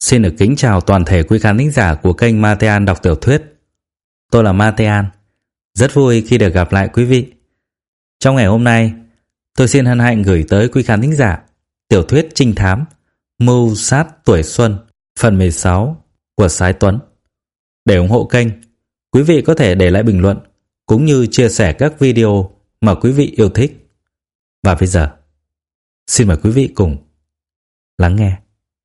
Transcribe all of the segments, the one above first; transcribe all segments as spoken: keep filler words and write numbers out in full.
Xin được kính chào toàn thể quý khán thính giả của kênh Matean đọc tiểu thuyết. Tôi là Matean, rất vui khi được gặp lại quý vị. Trong ngày hôm nay, tôi xin hân hạnh gửi tới quý khán thính giả tiểu thuyết trinh thám Mưu sát tuổi xuân phần mười sáu của Sái Tuấn. Để ủng hộ kênh, quý vị có thể để lại bình luận cũng như chia sẻ các video mà quý vị yêu thích. Và bây giờ, xin mời quý vị cùng lắng nghe.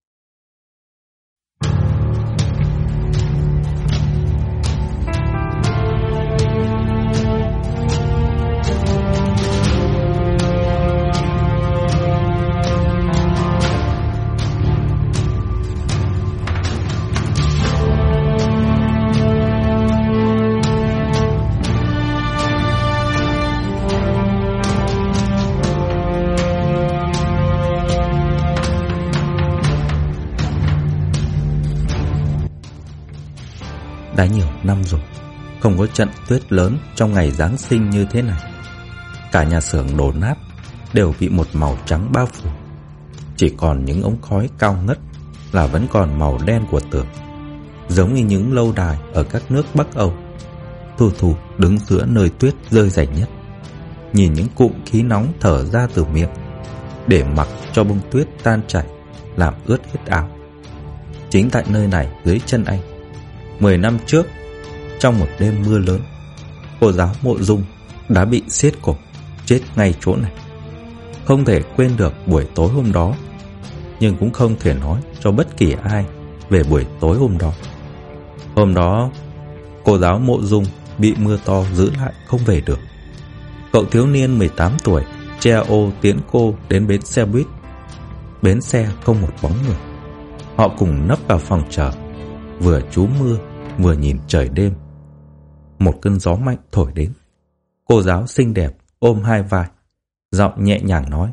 Đã nhiều năm rồi không có trận tuyết lớn trong ngày Giáng sinh như thế này. Cả nhà xưởng đổ nát đều bị một màu trắng bao phủ. Chỉ còn những ống khói cao ngất là vẫn còn màu đen của tường, giống như những lâu đài ở các nước Bắc Âu. Thu Thu đứng giữa nơi tuyết rơi dày nhất, nhìn những cụm khí nóng thở ra từ miệng, để mặc cho bông tuyết tan chảy làm ướt hết áo. Chính tại nơi này dưới chân anh, Mười năm trước, trong một đêm mưa lớn, cô giáo Mộ Dung đã bị xiết cổ chết ngay chỗ này. Không thể quên được buổi tối hôm đó, nhưng cũng không thể nói cho bất kỳ ai về buổi tối hôm đó. Hôm đó, cô giáo Mộ Dung bị mưa to giữ lại không về được. Cậu thiếu niên mười tám tuổi che ô tiễn cô đến bến xe buýt. Bến xe không một bóng người. Họ cùng nấp vào phòng chờ, vừa trú mưa vừa nhìn trời đêm. Một cơn gió mạnh thổi đến. Cô giáo xinh đẹp ôm hai vai, giọng nhẹ nhàng nói: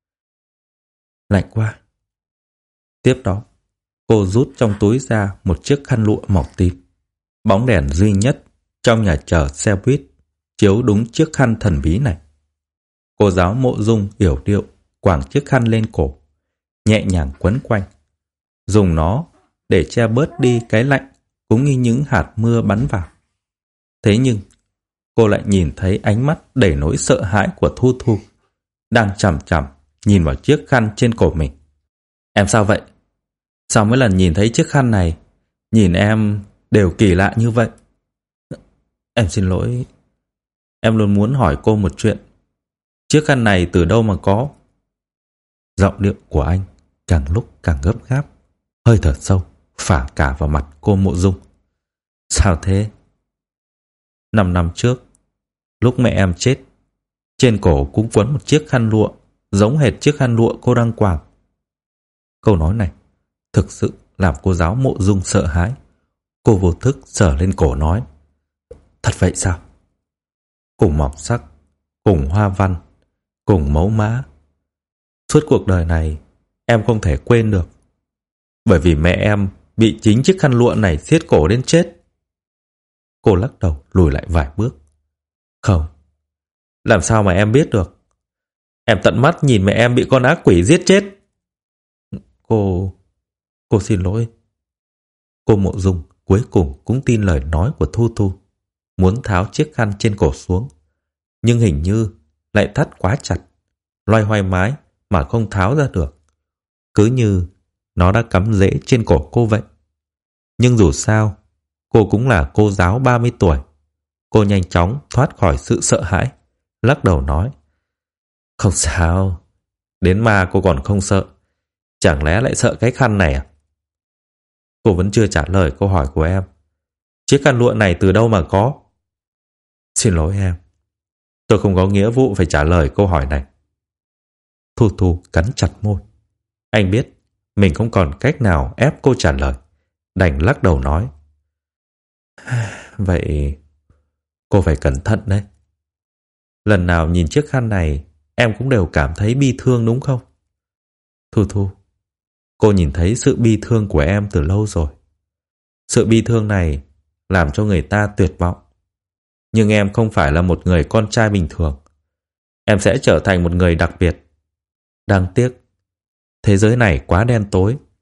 "Lạnh quá." Tiếp đó, cô rút trong túi ra một chiếc khăn lụa màu tím. Bóng đèn duy nhất trong nhà chờ xe buýt chiếu đúng chiếc khăn thần bí này. Cô giáo Mộ Dung yểu điệu quàng chiếc khăn lên cổ, nhẹ nhàng quấn quanh, dùng nó để che bớt đi cái lạnh cũng như những hạt mưa bắn vào. Thế nhưng, cô lại nhìn thấy ánh mắt đầy nỗi sợ hãi của Thu Thu, đang chằm chằm nhìn vào chiếc khăn trên cổ mình. "Em sao vậy? Sao mỗi lần nhìn thấy chiếc khăn này, nhìn em đều kỳ lạ như vậy?" "Em xin lỗi. Em luôn muốn hỏi cô một chuyện. Chiếc khăn này từ đâu mà có?" Giọng điệu của anh càng lúc càng gấp gáp, hơi thở sâu phả cả vào mặt cô Mộ Dung. "Sao thế?" Năm năm trước, lúc mẹ em chết, trên cổ cũng quấn một chiếc khăn lụa giống hệt chiếc khăn lụa cô đang quàng. Câu nói này thực sự làm cô giáo Mộ Dung sợ hãi. Cô vô thức sờ lên cổ nói: "Thật vậy sao?" Cùng màu sắc, cùng hoa văn, cùng mẫu mã. Suốt cuộc đời này em không thể quên được, bởi vì mẹ em bị chính chiếc khăn lụa này siết cổ đến chết." Cô lắc đầu lùi lại vài bước. "Không, làm sao mà em biết được? Em tận mắt nhìn mẹ em bị con ác quỷ giết chết." Cô... cô xin lỗi." Cô Mộ Dung cuối cùng cũng tin lời nói của Thu Thu, muốn tháo chiếc khăn trên cổ xuống, nhưng hình như lại thắt quá chặt, loay hoay mãi mà không tháo ra được, cứ như nó đã cắm rễ trên cổ cô vậy. Nhưng dù sao, cô cũng là cô giáo ba mươi tuổi. Cô nhanh chóng thoát khỏi sự sợ hãi, lắc đầu nói: "Không sao, đến ma cô còn không sợ, chẳng lẽ lại sợ cái khăn này à?" Cô vẫn chưa trả lời câu hỏi của em. "Chiếc khăn lụa này từ đâu mà có?" "Xin lỗi em, tôi không có nghĩa vụ phải trả lời câu hỏi này." Thu Thu cắn chặt môi. Anh biết mình không còn cách nào ép cô trả lời, đành lắc đầu nói: "Vậy cô phải cẩn thận đấy. Lần nào nhìn chiếc khăn này em cũng đều cảm thấy bi thương đúng không?" "Thu Thu, cô nhìn thấy sự bi thương của em từ lâu rồi. Sự bi thương này làm cho người ta tuyệt vọng. Nhưng em không phải là một người con trai bình thường. Em sẽ trở thành một người đặc biệt. Đáng tiếc, thế giới này quá đen tối.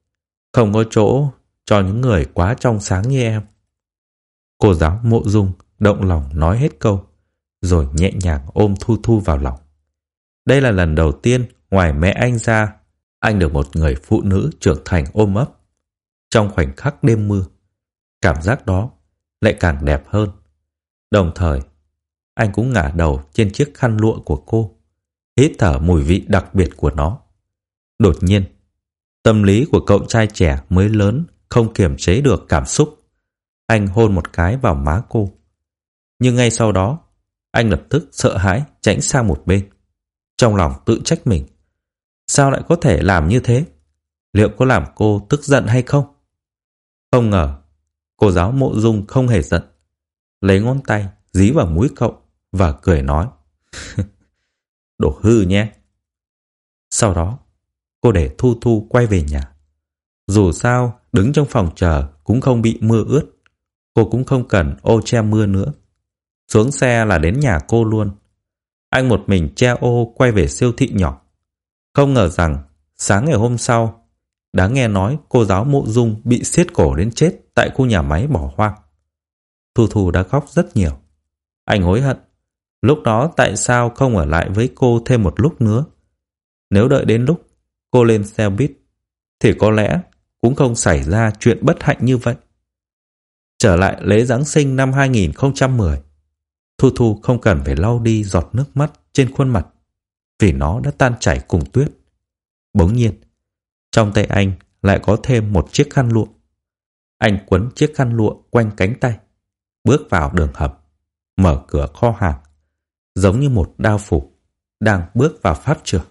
Không có chỗ cho những người quá trong sáng như em. Cô giáo Mộ Dung động lòng nói hết câu, rồi nhẹ nhàng ôm Thu Thu vào lòng. Đây là lần đầu tiên ngoài mẹ anh ra, anh được một người phụ nữ trưởng thành ôm ấp. Trong khoảnh khắc đêm mưa, cảm giác đó lại càng đẹp hơn. Đồng thời, anh cũng ngả đầu trên chiếc khăn lụa của cô, hít thở mùi vị đặc biệt của nó. Đột nhiên, tâm lý của cậu trai trẻ mới lớn không kiềm chế được cảm xúc. Anh hôn một cái vào má cô. Nhưng ngay sau đó, anh lập tức sợ hãi tránh sang một bên. Trong lòng tự trách mình. Sao lại có thể làm như thế? Liệu có làm cô tức giận hay không? Không ngờ, cô giáo Mộ Dung không hề giận. Lấy ngón tay dí vào mũi cậu và cười nói. Đồ hư nhé. Sau đó, cô để Thu Thu quay về nhà. Dù sao, đứng trong phòng chờ cũng không bị mưa ướt. Cô cũng không cần ô che mưa nữa. Xuống xe là đến nhà cô luôn. Anh một mình che ô quay về siêu thị nhỏ. Không ngờ rằng sáng ngày hôm sau đã nghe nói cô giáo Mộ Dung bị siết cổ đến chết tại khu nhà máy bỏ hoang. Thu Thu đã khóc rất nhiều. Anh hối hận. Lúc đó tại sao không ở lại với cô thêm một lúc nữa? Nếu đợi đến lúc cô lên xe buýt thì có lẽ cũng không xảy ra chuyện bất hạnh như vậy. Trở lại lễ Giáng sinh năm hai nghìn không trăm mười, Thu Thu không cần phải lau đi giọt nước mắt trên khuôn mặt vì nó đã tan chảy cùng tuyết. Bỗng nhiên, trong tay anh lại có thêm một chiếc khăn lụa. Anh quấn chiếc khăn lụa quanh cánh tay, bước vào đường hầm, mở cửa kho hàng, giống như một đao phủ đang bước vào pháp trường.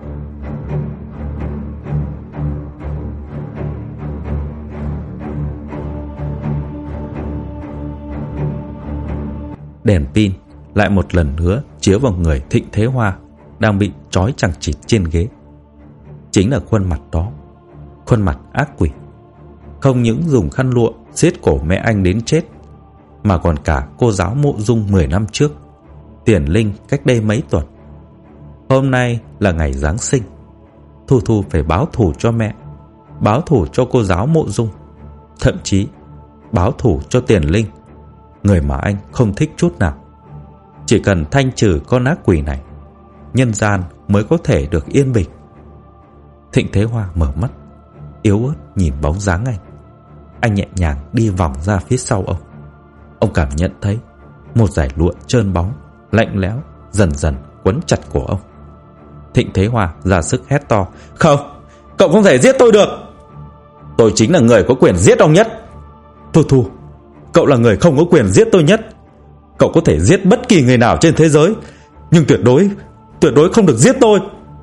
Đèn pin lại một lần nữa chiếu vào người Thịnh Thế Hoa đang bị trói chằng chịt trên ghế. Chính là khuôn mặt đó, khuôn mặt ác quỷ. Không những dùng khăn lụa siết cổ mẹ anh đến chết, mà còn cả cô giáo Mộ Dung mười năm trước, Tiền Linh cách đây mấy tuần. Hôm nay là ngày Giáng sinh. Thu Thu phải báo thù cho mẹ, báo thù cho cô giáo Mộ Dung, thậm chí báo thù cho Tiền Linh, người mà anh không thích chút nào. Chỉ cần thanh trừ con ác quỷ này, nhân gian mới có thể được yên bình. Thịnh Thế Hoa mở mắt, yếu ớt nhìn bóng dáng anh. Anh nhẹ nhàng đi vòng ra phía sau ông. Ông cảm nhận thấy một dải lụa trơn bóng, lạnh lẽo dần dần quấn chặt cổ ông. Thịnh Thế Hoa ra sức hét to. Không, cậu không thể giết tôi được. Tôi chính là người có quyền giết ông nhất. Thu Thu, cậu là người không có quyền giết tôi nhất. Cậu có thể giết bất kỳ người nào trên thế giới, nhưng tuyệt đối, tuyệt đối không được giết tôi.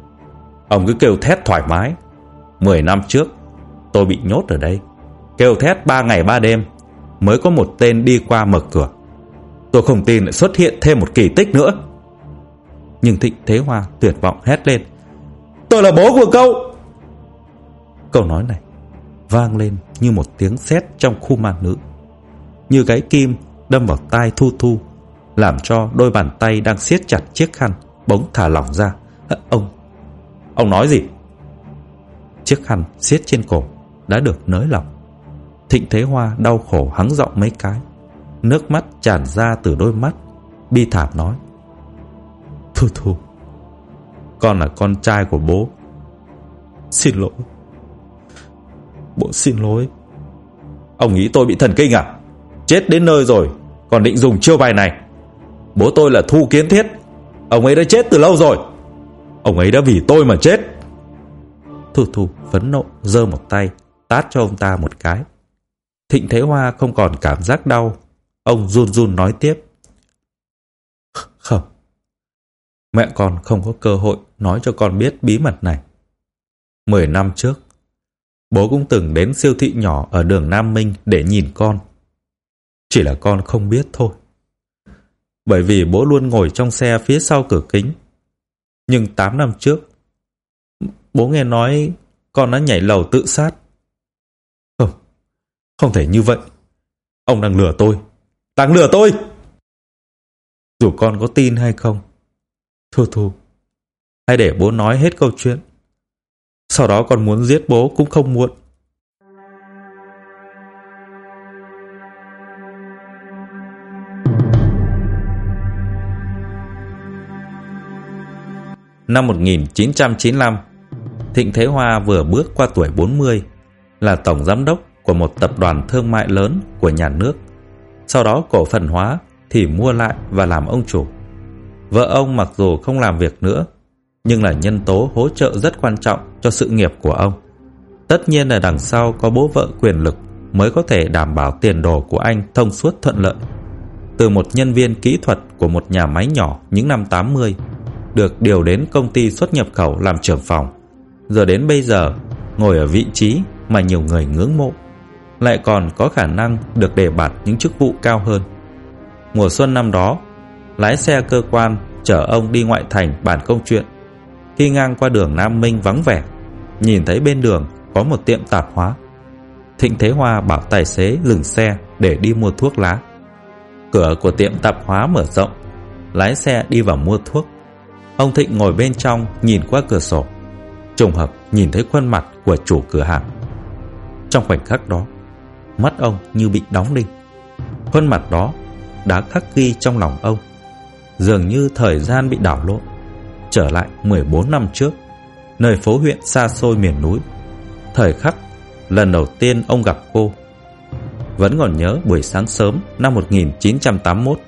Ông cứ kêu thét thoải mái. Mười năm trước tôi bị nhốt ở đây, kêu thét ba ngày ba đêm mới có một tên đi qua mở cửa. Tôi không tin lại xuất hiện thêm một kỳ tích nữa. Nhưng Thịnh Thế Hoa tuyệt vọng hét lên. Tôi là bố của cậu. Câu nói này vang lên như một tiếng sét trong khu ma nữ, như cái kim đâm vào tai Thu Thu, làm cho đôi bàn tay đang siết chặt chiếc khăn bỗng thả lỏng ra. Ông, ông nói gì? Chiếc khăn siết trên cổ đã được nới lỏng. Thịnh Thế Hoa đau khổ hắng giọng mấy cái, nước mắt tràn ra từ đôi mắt, bi thảm nói. Thu Thu, con là con trai của bố. Xin lỗi. Bố xin lỗi. Ông nghĩ tôi bị thần kinh à? Chết đến nơi rồi còn định dùng chiêu bài này. Bố tôi là Thu Kiến Thiết. Ông ấy đã chết từ lâu rồi. Ông ấy đã vì tôi mà chết. Thu Thu phẫn nộ giơ một tay tát cho ông ta một cái. Thịnh Thế Hoa không còn cảm giác đau. Ông run run nói tiếp. Không, mẹ con không có cơ hội nói cho con biết bí mật này. Mười năm trước, bố cũng từng đến siêu thị nhỏ ở đường Nam Minh để nhìn con. Chỉ là con không biết thôi. Bởi vì bố luôn ngồi trong xe phía sau cửa kính. Nhưng tám năm trước, bố nghe nói con đã nhảy lầu tự sát. Không, không thể như vậy. Ông đang lừa tôi. Đang lừa tôi. Dù con có tin hay không, Thu Thu, hãy để bố nói hết câu chuyện. Sau đó con muốn giết bố cũng không muộn. Năm một nghìn chín trăm chín mươi lăm, Thịnh Thế Hoa vừa bước qua tuổi bốn mươi, là tổng giám đốc của một tập đoàn thương mại lớn của nhà nước. Sau đó cổ phần hóa thì mua lại và làm ông chủ. Vợ ông mặc dù không làm việc nữa, nhưng là nhân tố hỗ trợ rất quan trọng cho sự nghiệp của ông. Tất nhiên là đằng sau có bố vợ quyền lực mới có thể đảm bảo tiền đồ của anh thông suốt thuận lợi. Từ một nhân viên kỹ thuật của một nhà máy nhỏ những năm tám mươi, được điều đến công ty xuất nhập khẩu làm trưởng phòng, giờ đến bây giờ ngồi ở vị trí mà nhiều người ngưỡng mộ, lại còn có khả năng được đề bạt những chức vụ cao hơn. Mùa xuân năm đó, lái xe cơ quan chở ông đi ngoại thành bàn công chuyện. Khi ngang qua đường Nam Minh vắng vẻ, nhìn thấy bên đường có một tiệm tạp hóa. Thịnh Thế Hoa bảo tài xế dừng xe để đi mua thuốc lá. Cửa của tiệm tạp hóa mở rộng, lái xe đi vào mua thuốc. Ông Thịnh ngồi bên trong nhìn qua cửa sổ, trùng hợp nhìn thấy khuôn mặt của chủ cửa hàng. Trong khoảnh khắc đó, mắt ông như bị đóng đinh. Khuôn mặt đó đã khắc ghi trong lòng ông, dường như thời gian bị đảo lộn, trở lại mười bốn năm trước, nơi phố huyện xa xôi miền núi. Thời khắc lần đầu tiên ông gặp cô. Vẫn còn nhớ buổi sáng sớm năm một nghìn chín trăm tám mươi mốt,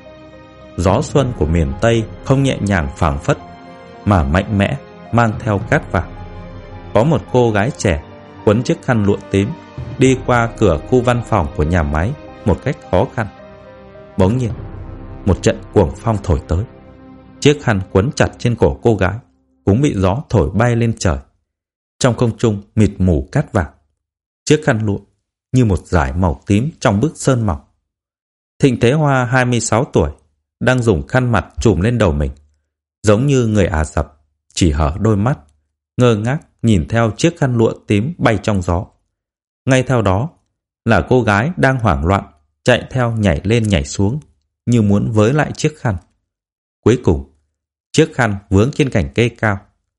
gió xuân của miền Tây không nhẹ nhàng phảng phất, mà mạnh mẽ mang theo cát vàng. Có một cô gái trẻ quấn chiếc khăn lụa tím đi qua cửa khu văn phòng của nhà máy một cách khó khăn. Bỗng nhiên, một trận cuồng phong thổi tới. Chiếc khăn quấn chặt trên cổ cô gái cũng bị gió thổi bay lên trời. Trong không trung mịt mù cát vàng. Chiếc khăn lụa như một dải màu tím trong bức sơn mỏng. Thịnh Thế Hoa hai mươi sáu tuổi, đang dùng khăn mặt trùm lên đầu mình, giống như người Ả Rập, chỉ hở đôi mắt, ngơ ngác nhìn theo chiếc khăn lụa tím bay trong gió. Ngay theo đó là cô gái đang hoảng loạn chạy theo nhảy lên nhảy xuống, như muốn với lại chiếc khăn. Cuối cùng, chiếc khăn vướng trên cành cây cao.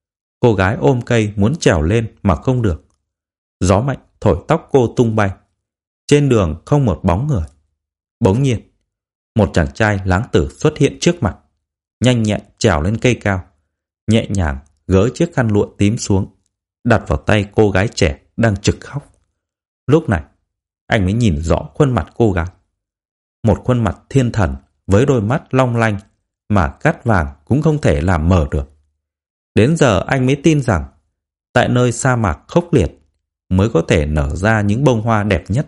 Cô gái ôm cây muốn trèo lên mà không được. Gió mạnh thổi tóc cô tung bay. Trên đường không một bóng người. Bỗng nhiên, một chàng trai láng tử xuất hiện trước mặt, nhanh nhẹn trèo lên cây cao, nhẹ nhàng gỡ chiếc khăn lụa tím xuống, đặt vào tay cô gái trẻ đang trực khóc. Lúc này, anh mới nhìn rõ khuôn mặt cô gái. Một khuôn mặt thiên thần với đôi mắt long lanh mà cát vàng cũng không thể làm mờ được. Đến giờ anh mới tin rằng tại nơi sa mạc khốc liệt mới có thể nở ra những bông hoa đẹp nhất.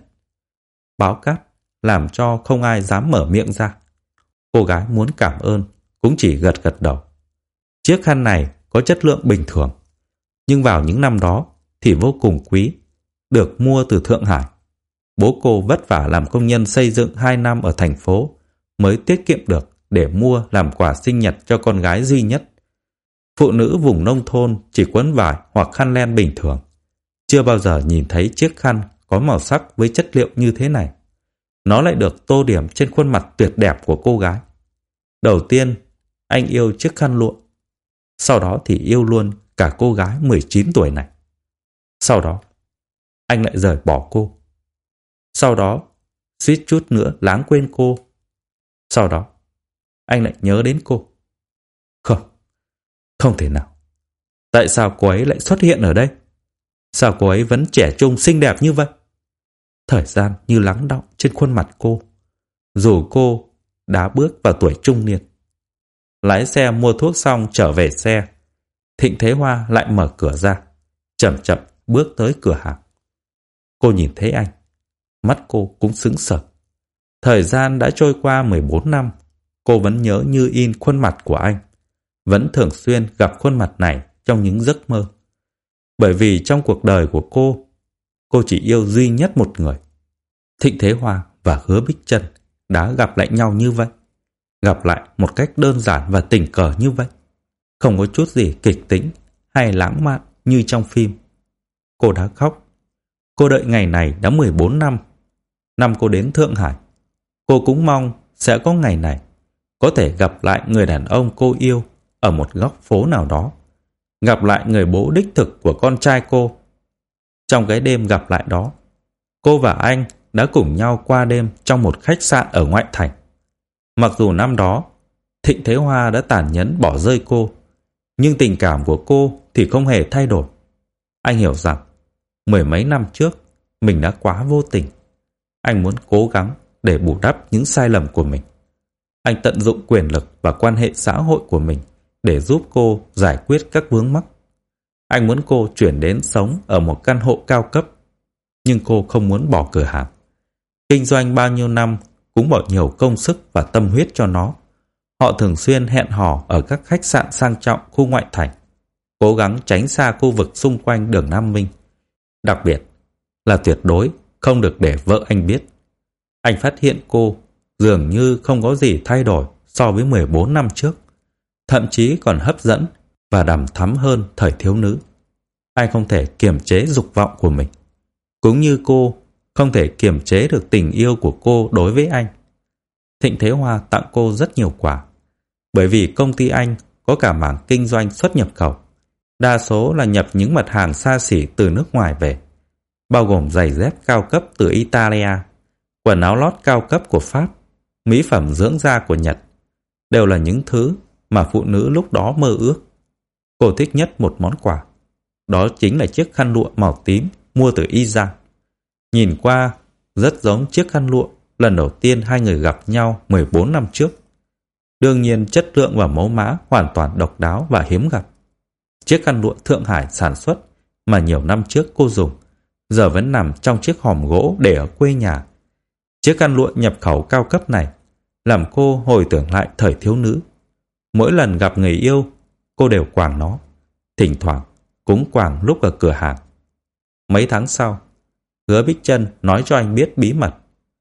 Báo cát làm cho không ai dám mở miệng ra. Cô gái muốn cảm ơn cũng chỉ gật gật đầu. Chiếc khăn này có chất lượng bình thường, nhưng vào những năm đó thì vô cùng quý, được mua từ Thượng Hải. Bố cô vất vả làm công nhân xây dựng hai năm ở thành phố mới tiết kiệm được để mua làm quà sinh nhật cho con gái duy nhất. Phụ nữ vùng nông thôn chỉ quấn vải hoặc khăn len bình thường, chưa bao giờ nhìn thấy chiếc khăn có màu sắc với chất liệu như thế này. Nó lại được tô điểm trên khuôn mặt tuyệt đẹp của cô gái. Đầu tiên, anh yêu chiếc khăn lụa. Sau đó thì yêu luôn cả cô gái mười chín tuổi này. Sau đó, anh lại rời bỏ cô. Sau đó, suýt chút nữa lãng quên cô. Sau đó, anh lại nhớ đến cô. Không, không thể nào. Tại sao cô ấy lại xuất hiện ở đây? Sao cô ấy vẫn trẻ trung xinh đẹp như vậy? Thời gian như lắng đọng trên khuôn mặt cô, dù cô đã bước vào tuổi trung niên. Lái xe mua thuốc xong trở về xe, Thịnh Thế Hoa lại mở cửa ra, chậm chậm bước tới cửa hàng. Cô nhìn thấy anh, mắt cô cũng sững sờ. Thời gian đã trôi qua mười bốn năm, cô vẫn nhớ như in khuôn mặt của anh, vẫn thường xuyên gặp khuôn mặt này trong những giấc mơ. Bởi vì trong cuộc đời của cô, cô chỉ yêu duy nhất một người. Thịnh Thế Hoa và Hứa Bích Trân đã gặp lại nhau như vậy, gặp lại một cách đơn giản và tình cờ như vậy, không có chút gì kịch tính hay lãng mạn như trong phim. Cô đã khóc. Cô đợi ngày này đã mười bốn năm. Năm cô đến Thượng Hải, cô cũng mong sẽ có ngày này, có thể gặp lại người đàn ông cô yêu ở một góc phố nào đó, gặp lại người bố đích thực của con trai cô. Trong cái đêm gặp lại đó, cô và anh đã cùng nhau qua đêm trong một khách sạn ở ngoại thành. Mặc dù năm đó Thịnh Thế Hoa đã tàn nhẫn bỏ rơi cô, Nhưng tình cảm của cô thì không hề thay đổi. Anh hiểu rằng mười mấy năm trước mình đã quá vô tình. Anh muốn cố gắng để bù đắp những sai lầm của mình. Anh tận dụng quyền lực và quan hệ xã hội của mình để giúp cô giải quyết các vướng mắc. Anh muốn cô chuyển đến sống ở một căn hộ cao cấp, nhưng cô không muốn bỏ cửa hàng. Kinh doanh bao nhiêu năm cũng bỏ nhiều công sức và tâm huyết cho nó. Họ thường xuyên hẹn hò ở các khách sạn sang trọng khu ngoại thành, cố gắng tránh xa khu vực xung quanh đường Nam Minh. Đặc biệt là tuyệt đối không được để vợ anh biết. Anh phát hiện cô dường như không có gì thay đổi so với mười bốn năm trước, thậm chí còn hấp dẫn và đằm thắm hơn thời thiếu nữ. Anh không thể kiềm chế dục vọng của mình, cũng như cô không thể kiềm chế được tình yêu của cô đối với anh. Thịnh Thế Hoa tặng cô rất nhiều quà, bởi vì công ty anh có cả mảng kinh doanh xuất nhập khẩu, đa số là nhập những mặt hàng xa xỉ từ nước ngoài về, bao gồm giày dép cao cấp từ Italia, quần áo lót cao cấp của Pháp, mỹ phẩm dưỡng da của Nhật, đều là những thứ mà phụ nữ lúc đó mơ ước. Cô thích nhất một món quà, đó chính là chiếc khăn lụa màu tím mua từ Iza. Nhìn qua rất giống chiếc khăn lụa lần đầu tiên hai người gặp nhau mười bốn năm trước. Đương nhiên chất lượng và mẫu mã hoàn toàn độc đáo và hiếm gặp. Chiếc khăn lụa Thượng Hải sản xuất mà nhiều năm trước cô dùng, giờ vẫn nằm trong chiếc hòm gỗ để ở quê nhà. Chiếc khăn lụa nhập khẩu cao cấp này làm cô hồi tưởng lại thời thiếu nữ. Mỗi lần gặp người yêu, cô đều quàng nó, thỉnh thoảng cũng quàng lúc ở cửa hàng. Mấy tháng sau, Hứa Bích Trân nói cho anh biết bí mật.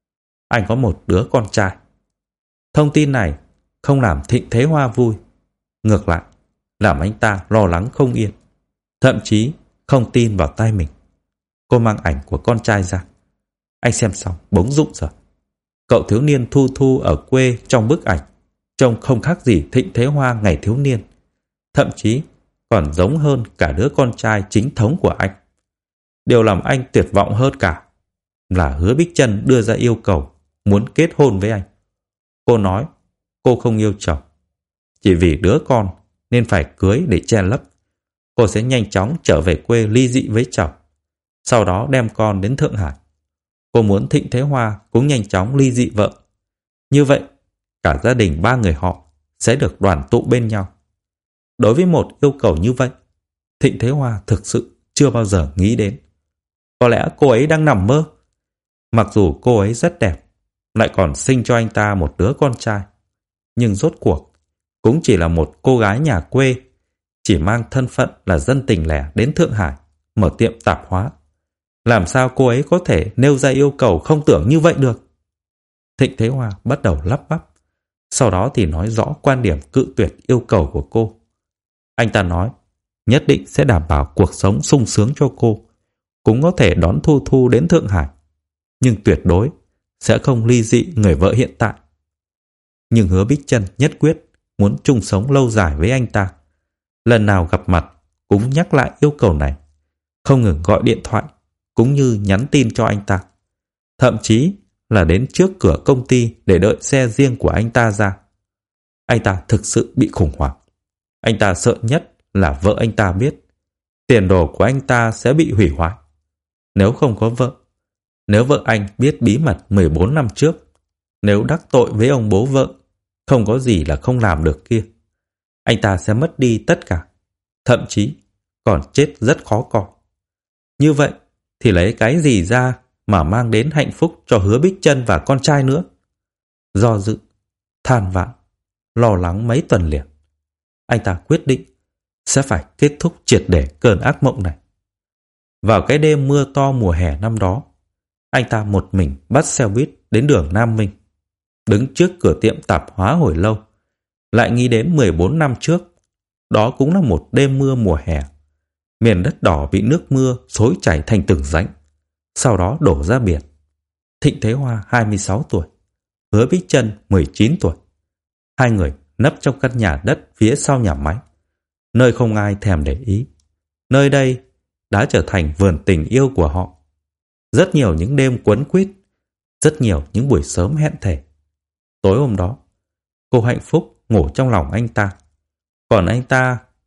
Anh có một đứa con trai. Thông tin này không làm Thịnh Thế Hoa vui, ngược lại làm anh ta lo lắng không yên, thậm chí không tin vào tai mình. Cô mang ảnh của con trai ra. Anh xem xong bỗng rụng rời. Cậu thiếu niên Thu Thu ở quê trong bức ảnh trông không khác gì Thịnh Thế Hoa ngày thiếu niên, thậm chí còn giống hơn cả đứa con trai chính thống của anh. Điều làm anh tuyệt vọng hơn cả là Hứa Bích Trân đưa ra yêu cầu muốn kết hôn với anh. Cô nói cô không yêu chồng, chỉ vì đứa con nên phải cưới để che lấp. Cô sẽ nhanh chóng trở về quê ly dị với chồng, sau đó đem con đến Thượng Hải. Cô muốn Thịnh Thế Hoa cũng nhanh chóng ly dị vợ. Như vậy, cả gia đình ba người họ sẽ được đoàn tụ bên nhau. Đối với một yêu cầu như vậy, Thịnh Thế Hoa thực sự chưa bao giờ nghĩ đến. Có lẽ cô ấy đang nằm mơ. Mặc dù cô ấy rất đẹp, lại còn sinh cho anh ta một đứa con trai, nhưng rốt cuộc cũng chỉ là một cô gái nhà quê, chỉ mang thân phận là dân tình lẻ đến Thượng Hải mở tiệm tạp hóa. Làm sao cô ấy có thể nêu ra yêu cầu không tưởng như vậy được? Thịnh Thế Hoa bắt đầu lắp bắp, sau đó thì nói rõ quan điểm cự tuyệt yêu cầu của cô. Anh ta nói nhất định sẽ đảm bảo cuộc sống sung sướng cho cô, cũng có thể đón Thu Thu đến Thượng Hải, nhưng tuyệt đối sẽ không ly dị người vợ hiện tại. Nhưng Hứa Bích Trân nhất quyết muốn chung sống lâu dài với anh ta. Lần nào gặp mặt cũng nhắc lại yêu cầu này, không ngừng gọi điện thoại cũng như nhắn tin cho anh ta, thậm chí là đến trước cửa công ty để đợi xe riêng của anh ta ra. Anh ta thực sự bị khủng hoảng. Anh ta sợ nhất là vợ anh ta biết, tiền đồ của anh ta sẽ bị hủy hoại. Nếu không có vợ, nếu vợ anh biết bí mật mười bốn năm trước, nếu đắc tội với ông bố vợ, không có gì là không làm được kia, anh ta sẽ mất đi tất cả, thậm chí còn chết rất khó coi. Như vậy thì lấy cái gì ra mà mang đến hạnh phúc cho Hứa Bích Trân và con trai nữa? Do dự, than vãn, lo lắng mấy tuần liền, anh ta quyết định sẽ phải kết thúc triệt để cơn ác mộng này. Vào cái đêm mưa to mùa hè năm đó, anh ta một mình bắt xe buýt đến đường Nam Minh. Đứng trước cửa tiệm tạp hóa hồi lâu, lại nghĩ đến mười bốn năm trước. Đó cũng là một đêm mưa mùa hè. Miền đất đỏ bị nước mưa xối chảy thành từng rãnh, sau đó đổ ra biển. Thịnh Thế Hoa hai mươi sáu tuổi, Hứa Bích Trân mười chín tuổi. Hai người nấp trong căn nhà đất phía sau nhà máy, nơi không ai thèm để ý. Nơi đây đã trở thành vườn tình yêu của họ. Rất nhiều những đêm quấn quýt, rất nhiều những buổi sớm hẹn thề. Tối hôm đó, cô hạnh phúc ngủ trong lòng anh ta, còn anh ta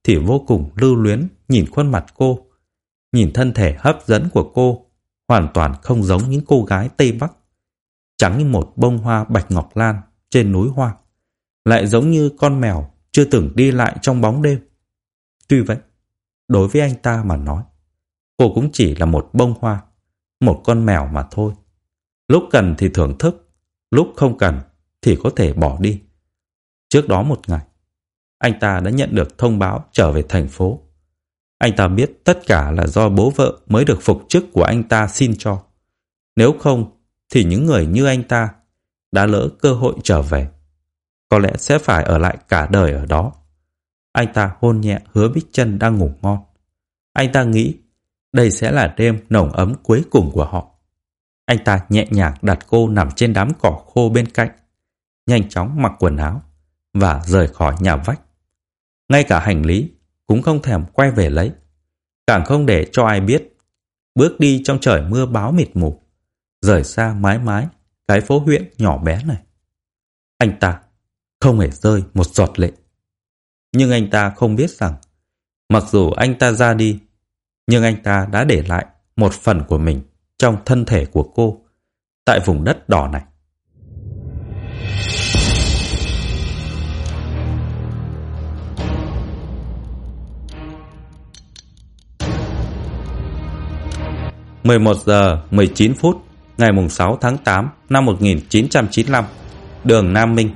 thì vô cùng lưu luyến nhìn khuôn mặt cô, nhìn thân thể hấp dẫn của cô, hoàn toàn không giống những cô gái Tây Bắc, trắng như một bông hoa bạch ngọc lan trên núi hoang, lại giống như con mèo chưa từng đi lại trong bóng đêm. Tuy vậy, đối với anh ta mà nói, cô cũng chỉ là một bông hoa, một con mèo mà thôi. Lúc cần thì thưởng thức, lúc không cần thì có thể bỏ đi. Trước đó một ngày, anh ta đã nhận được thông báo trở về thành phố. Anh ta biết tất cả là do bố vợ mới được phục chức của anh ta xin cho. Nếu không thì những người như anh ta đã lỡ cơ hội trở về, có lẽ sẽ phải ở lại cả đời ở đó. Anh ta hôn nhẹ Hứa Bích Trân đang ngủ ngon. Anh ta nghĩ đây sẽ là đêm nồng ấm cuối cùng của họ. Anh ta nhẹ nhàng đặt cô nằm trên đám cỏ khô bên cạnh, nhanh chóng mặc quần áo và rời khỏi nhà vách. Ngay cả hành lý cũng không thèm quay về lấy, càng không để cho ai biết. Bước đi trong trời mưa bão mịt mù, rời xa mái mái cái phố huyện nhỏ bé này. Anh ta không hề rơi một giọt lệ. Nhưng anh ta không biết rằng, mặc dù anh ta ra đi, nhưng anh ta đã để lại một phần của mình trong thân thể của cô tại vùng đất đỏ này. mười một giờ mười chín phút ngày sáu tháng tám năm một nghìn chín trăm chín mươi lăm, đường Nam Minh.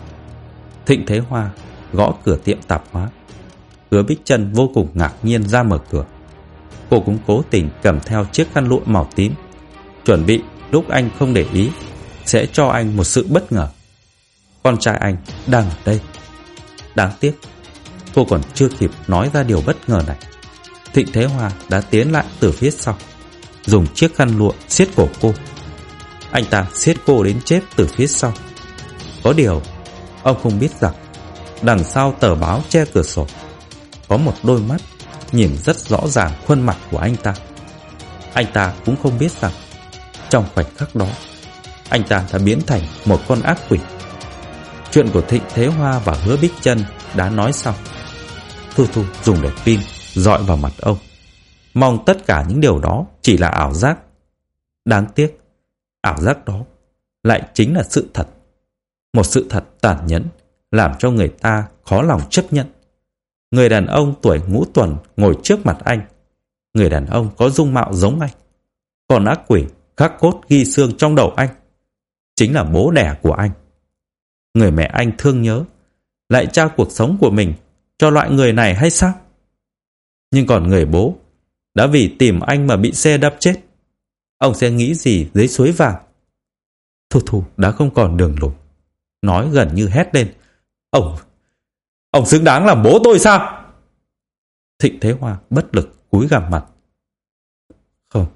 Thịnh Thế Hoa gõ cửa tiệm tạp hóa. Hứa Bích Trân vô cùng ngạc nhiên ra mở cửa. Cô cũng cố tình cầm theo chiếc khăn lụa màu tím, chuẩn bị lúc anh không để ý sẽ cho anh một sự bất ngờ. Con trai anh đang ở đây. Đáng tiếc, cô còn chưa kịp nói ra điều bất ngờ này, Thịnh Thế Hoa đã tiến lại từ phía sau, dùng chiếc khăn lụa siết cổ cô. Anh ta siết cô đến chết từ phía sau. Có điều, ông không biết rằng đằng sau tờ báo che cửa sổ có một đôi mắt nhìn rất rõ ràng khuôn mặt của anh ta. Anh ta cũng không biết rằng trong khoảnh khắc đó, anh ta đã biến thành một con ác quỷ. Chuyện của Thịnh Thế Hoa và Hứa Bích Trân đã nói xong. Thu Thu dùng đèn pin dọi vào mặt ông, mong tất cả những điều đó chỉ là ảo giác. Đáng tiếc, ảo giác đó lại chính là sự thật. Một sự thật tàn nhẫn làm cho người ta khó lòng chấp nhận. Người đàn ông tuổi ngũ tuần ngồi trước mặt anh, người đàn ông có dung mạo giống anh, còn ác quỷ khắc cốt ghi xương trong đầu anh chính là bố đẻ của anh. Người mẹ anh thương nhớ lại trao cuộc sống của mình cho loại người này hay sao? Nhưng còn người bố đã vì tìm anh mà bị xe đập chết, ông sẽ nghĩ gì dưới suối vàng? Thu Thu đã không còn đường lùi, nói gần như hét lên: Ông, ông xứng đáng làm bố tôi sao? Thịnh Thế Hoa bất lực cúi gằm mặt. Không,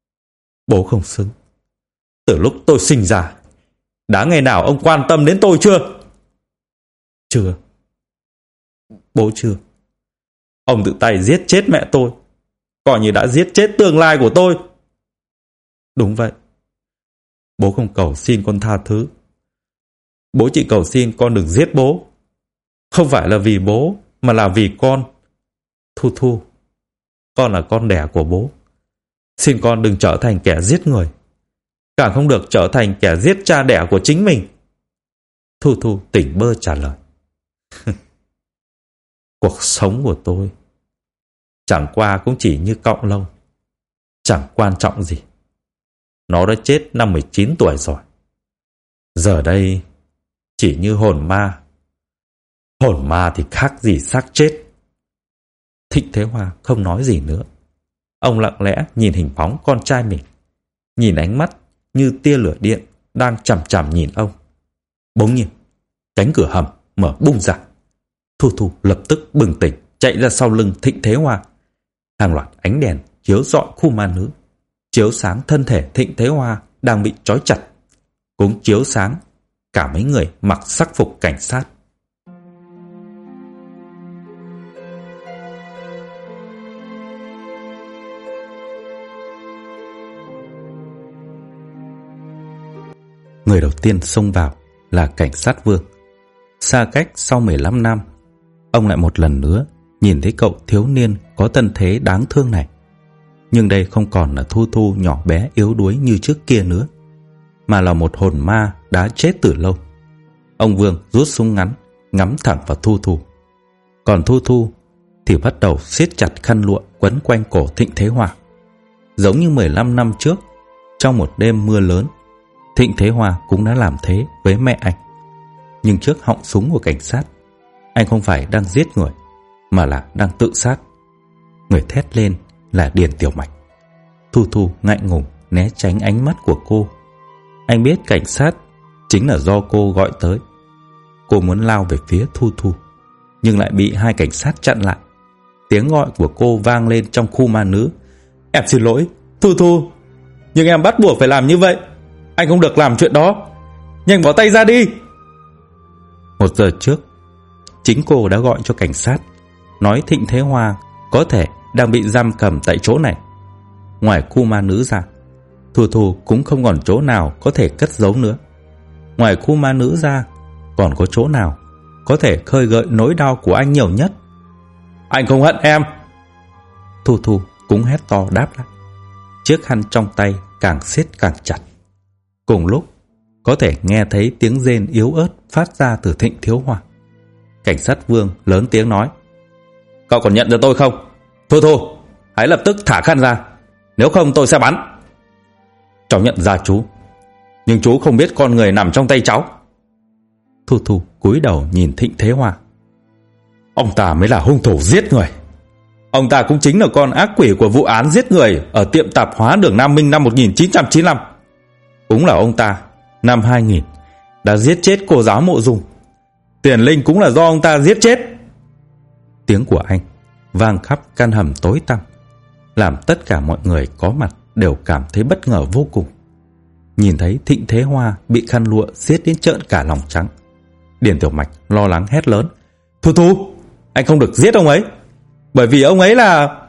bố không xứng. Từ lúc tôi sinh ra, đã ngày nào ông quan tâm đến tôi chưa? Chưa. Bố chưa. Ông tự tay giết chết mẹ tôi, coi như đã giết chết tương lai của tôi. Đúng vậy. Bố không cầu xin con tha thứ. Bố chỉ cầu xin con đừng giết bố. Không phải là vì bố, mà là vì con. Thu Thu, con là con đẻ của bố. Xin con đừng trở thành kẻ giết người, càng không được trở thành kẻ giết cha đẻ của chính mình. Thu Thu tỉnh bơ trả lời. Cuộc sống của tôi chẳng qua cũng chỉ như cọng lông, chẳng quan trọng gì. Nó đã chết năm mười chín tuổi rồi. Giờ đây chỉ như hồn ma. Hồn ma thì khác gì xác chết. Thịnh Thế Hoa không nói gì nữa. Ông lặng lẽ nhìn hình bóng con trai mình, nhìn ánh mắt như tia lửa điện đang chằm chằm nhìn ông. Bỗng nhiên, cánh cửa hầm mở bung ra. Thu Thu lập tức bừng tỉnh, chạy ra sau lưng Thịnh Thế Hoa. Hàng loạt ánh đèn chiếu rọi khu ma nữ, chiếu sáng thân thể Thịnh Thế Hoa đang bị trói chặt, cũng chiếu sáng cả mấy người mặc sắc phục cảnh sát. Người đầu tiên xông vào là cảnh sát Vương. Xa cách sau mười lăm năm, ông lại một lần nữa nhìn thấy cậu thiếu niên có thân thế đáng thương này. Nhưng đây không còn là Thu Thu nhỏ bé yếu đuối như trước kia nữa, mà là một hồn ma đã chết từ lâu. Ông Vương rút súng ngắn ngắm thẳng vào Thu Thu. Còn Thu Thu thì bắt đầu siết chặt khăn lụa quấn quanh cổ Thịnh Thế Hoa. Giống như mười lăm năm trước, trong một đêm mưa lớn, Thịnh Thế Hoa cũng đã làm thế với mẹ anh. Nhưng trước họng súng của cảnh sát, anh không phải đang giết người, mà là đang tự sát. Người thét lên là Điền Tiểu Mạch. Thu Thu ngại ngùng né tránh ánh mắt của cô. Anh biết cảnh sát chính là do cô gọi tới. Cô muốn lao về phía Thu Thu, nhưng lại bị hai cảnh sát chặn lại. Tiếng gọi của cô vang lên trong khu ma nữ. Em xin lỗi, Thu Thu, nhưng em bắt buộc phải làm như vậy. Anh không được làm chuyện đó. Nhanh bỏ tay ra đi. Một giờ trước, chính cô đã gọi cho cảnh sát, nói Thịnh Thế Hoa có thể đang bị giam cầm tại chỗ này. Ngoài khu ma nữ ra, Thu Thu cũng không còn chỗ nào có thể cất giấu nữa. Ngoài khu ma nữ ra, còn có chỗ nào có thể khơi gợi nỗi đau của anh nhiều nhất? Anh không hận em. Thu Thu cũng hét to đáp lại. Chiếc khăn trong tay càng siết càng chặt. Cùng lúc, có thể nghe thấy tiếng rên yếu ớt phát ra từ Thịnh Thiếu Hoa. Cảnh sát Vương lớn tiếng nói: Cậu còn nhận ra tôi không? Thu Thu, hãy lập tức thả khăn ra, nếu không tôi sẽ bắn. Cháu nhận ra chú, nhưng chú không biết con người nằm trong tay cháu. Thu Thu cúi đầu nhìn Thịnh Thế Hoa. Ông ta mới là hung thủ giết người. Ông ta cũng chính là con ác quỷ của vụ án giết người ở tiệm tạp hóa đường Nam Minh năm một nghìn chín trăm chín mươi lăm. Cũng là ông ta năm hai nghìn đã giết chết cô giáo Mộ Dung. Tiền Linh cũng là do ông ta giết chết. Tiếng của anh vang khắp căn hầm tối tăm, làm tất cả mọi người có mặt đều cảm thấy bất ngờ vô cùng. Nhìn thấy Thịnh Thế Hoa bị khăn lụa giết đến trợn cả lòng trắng, Điền Tiểu Mạch lo lắng hét lớn: Thu Thu, anh không được giết ông ấy, bởi vì ông ấy là...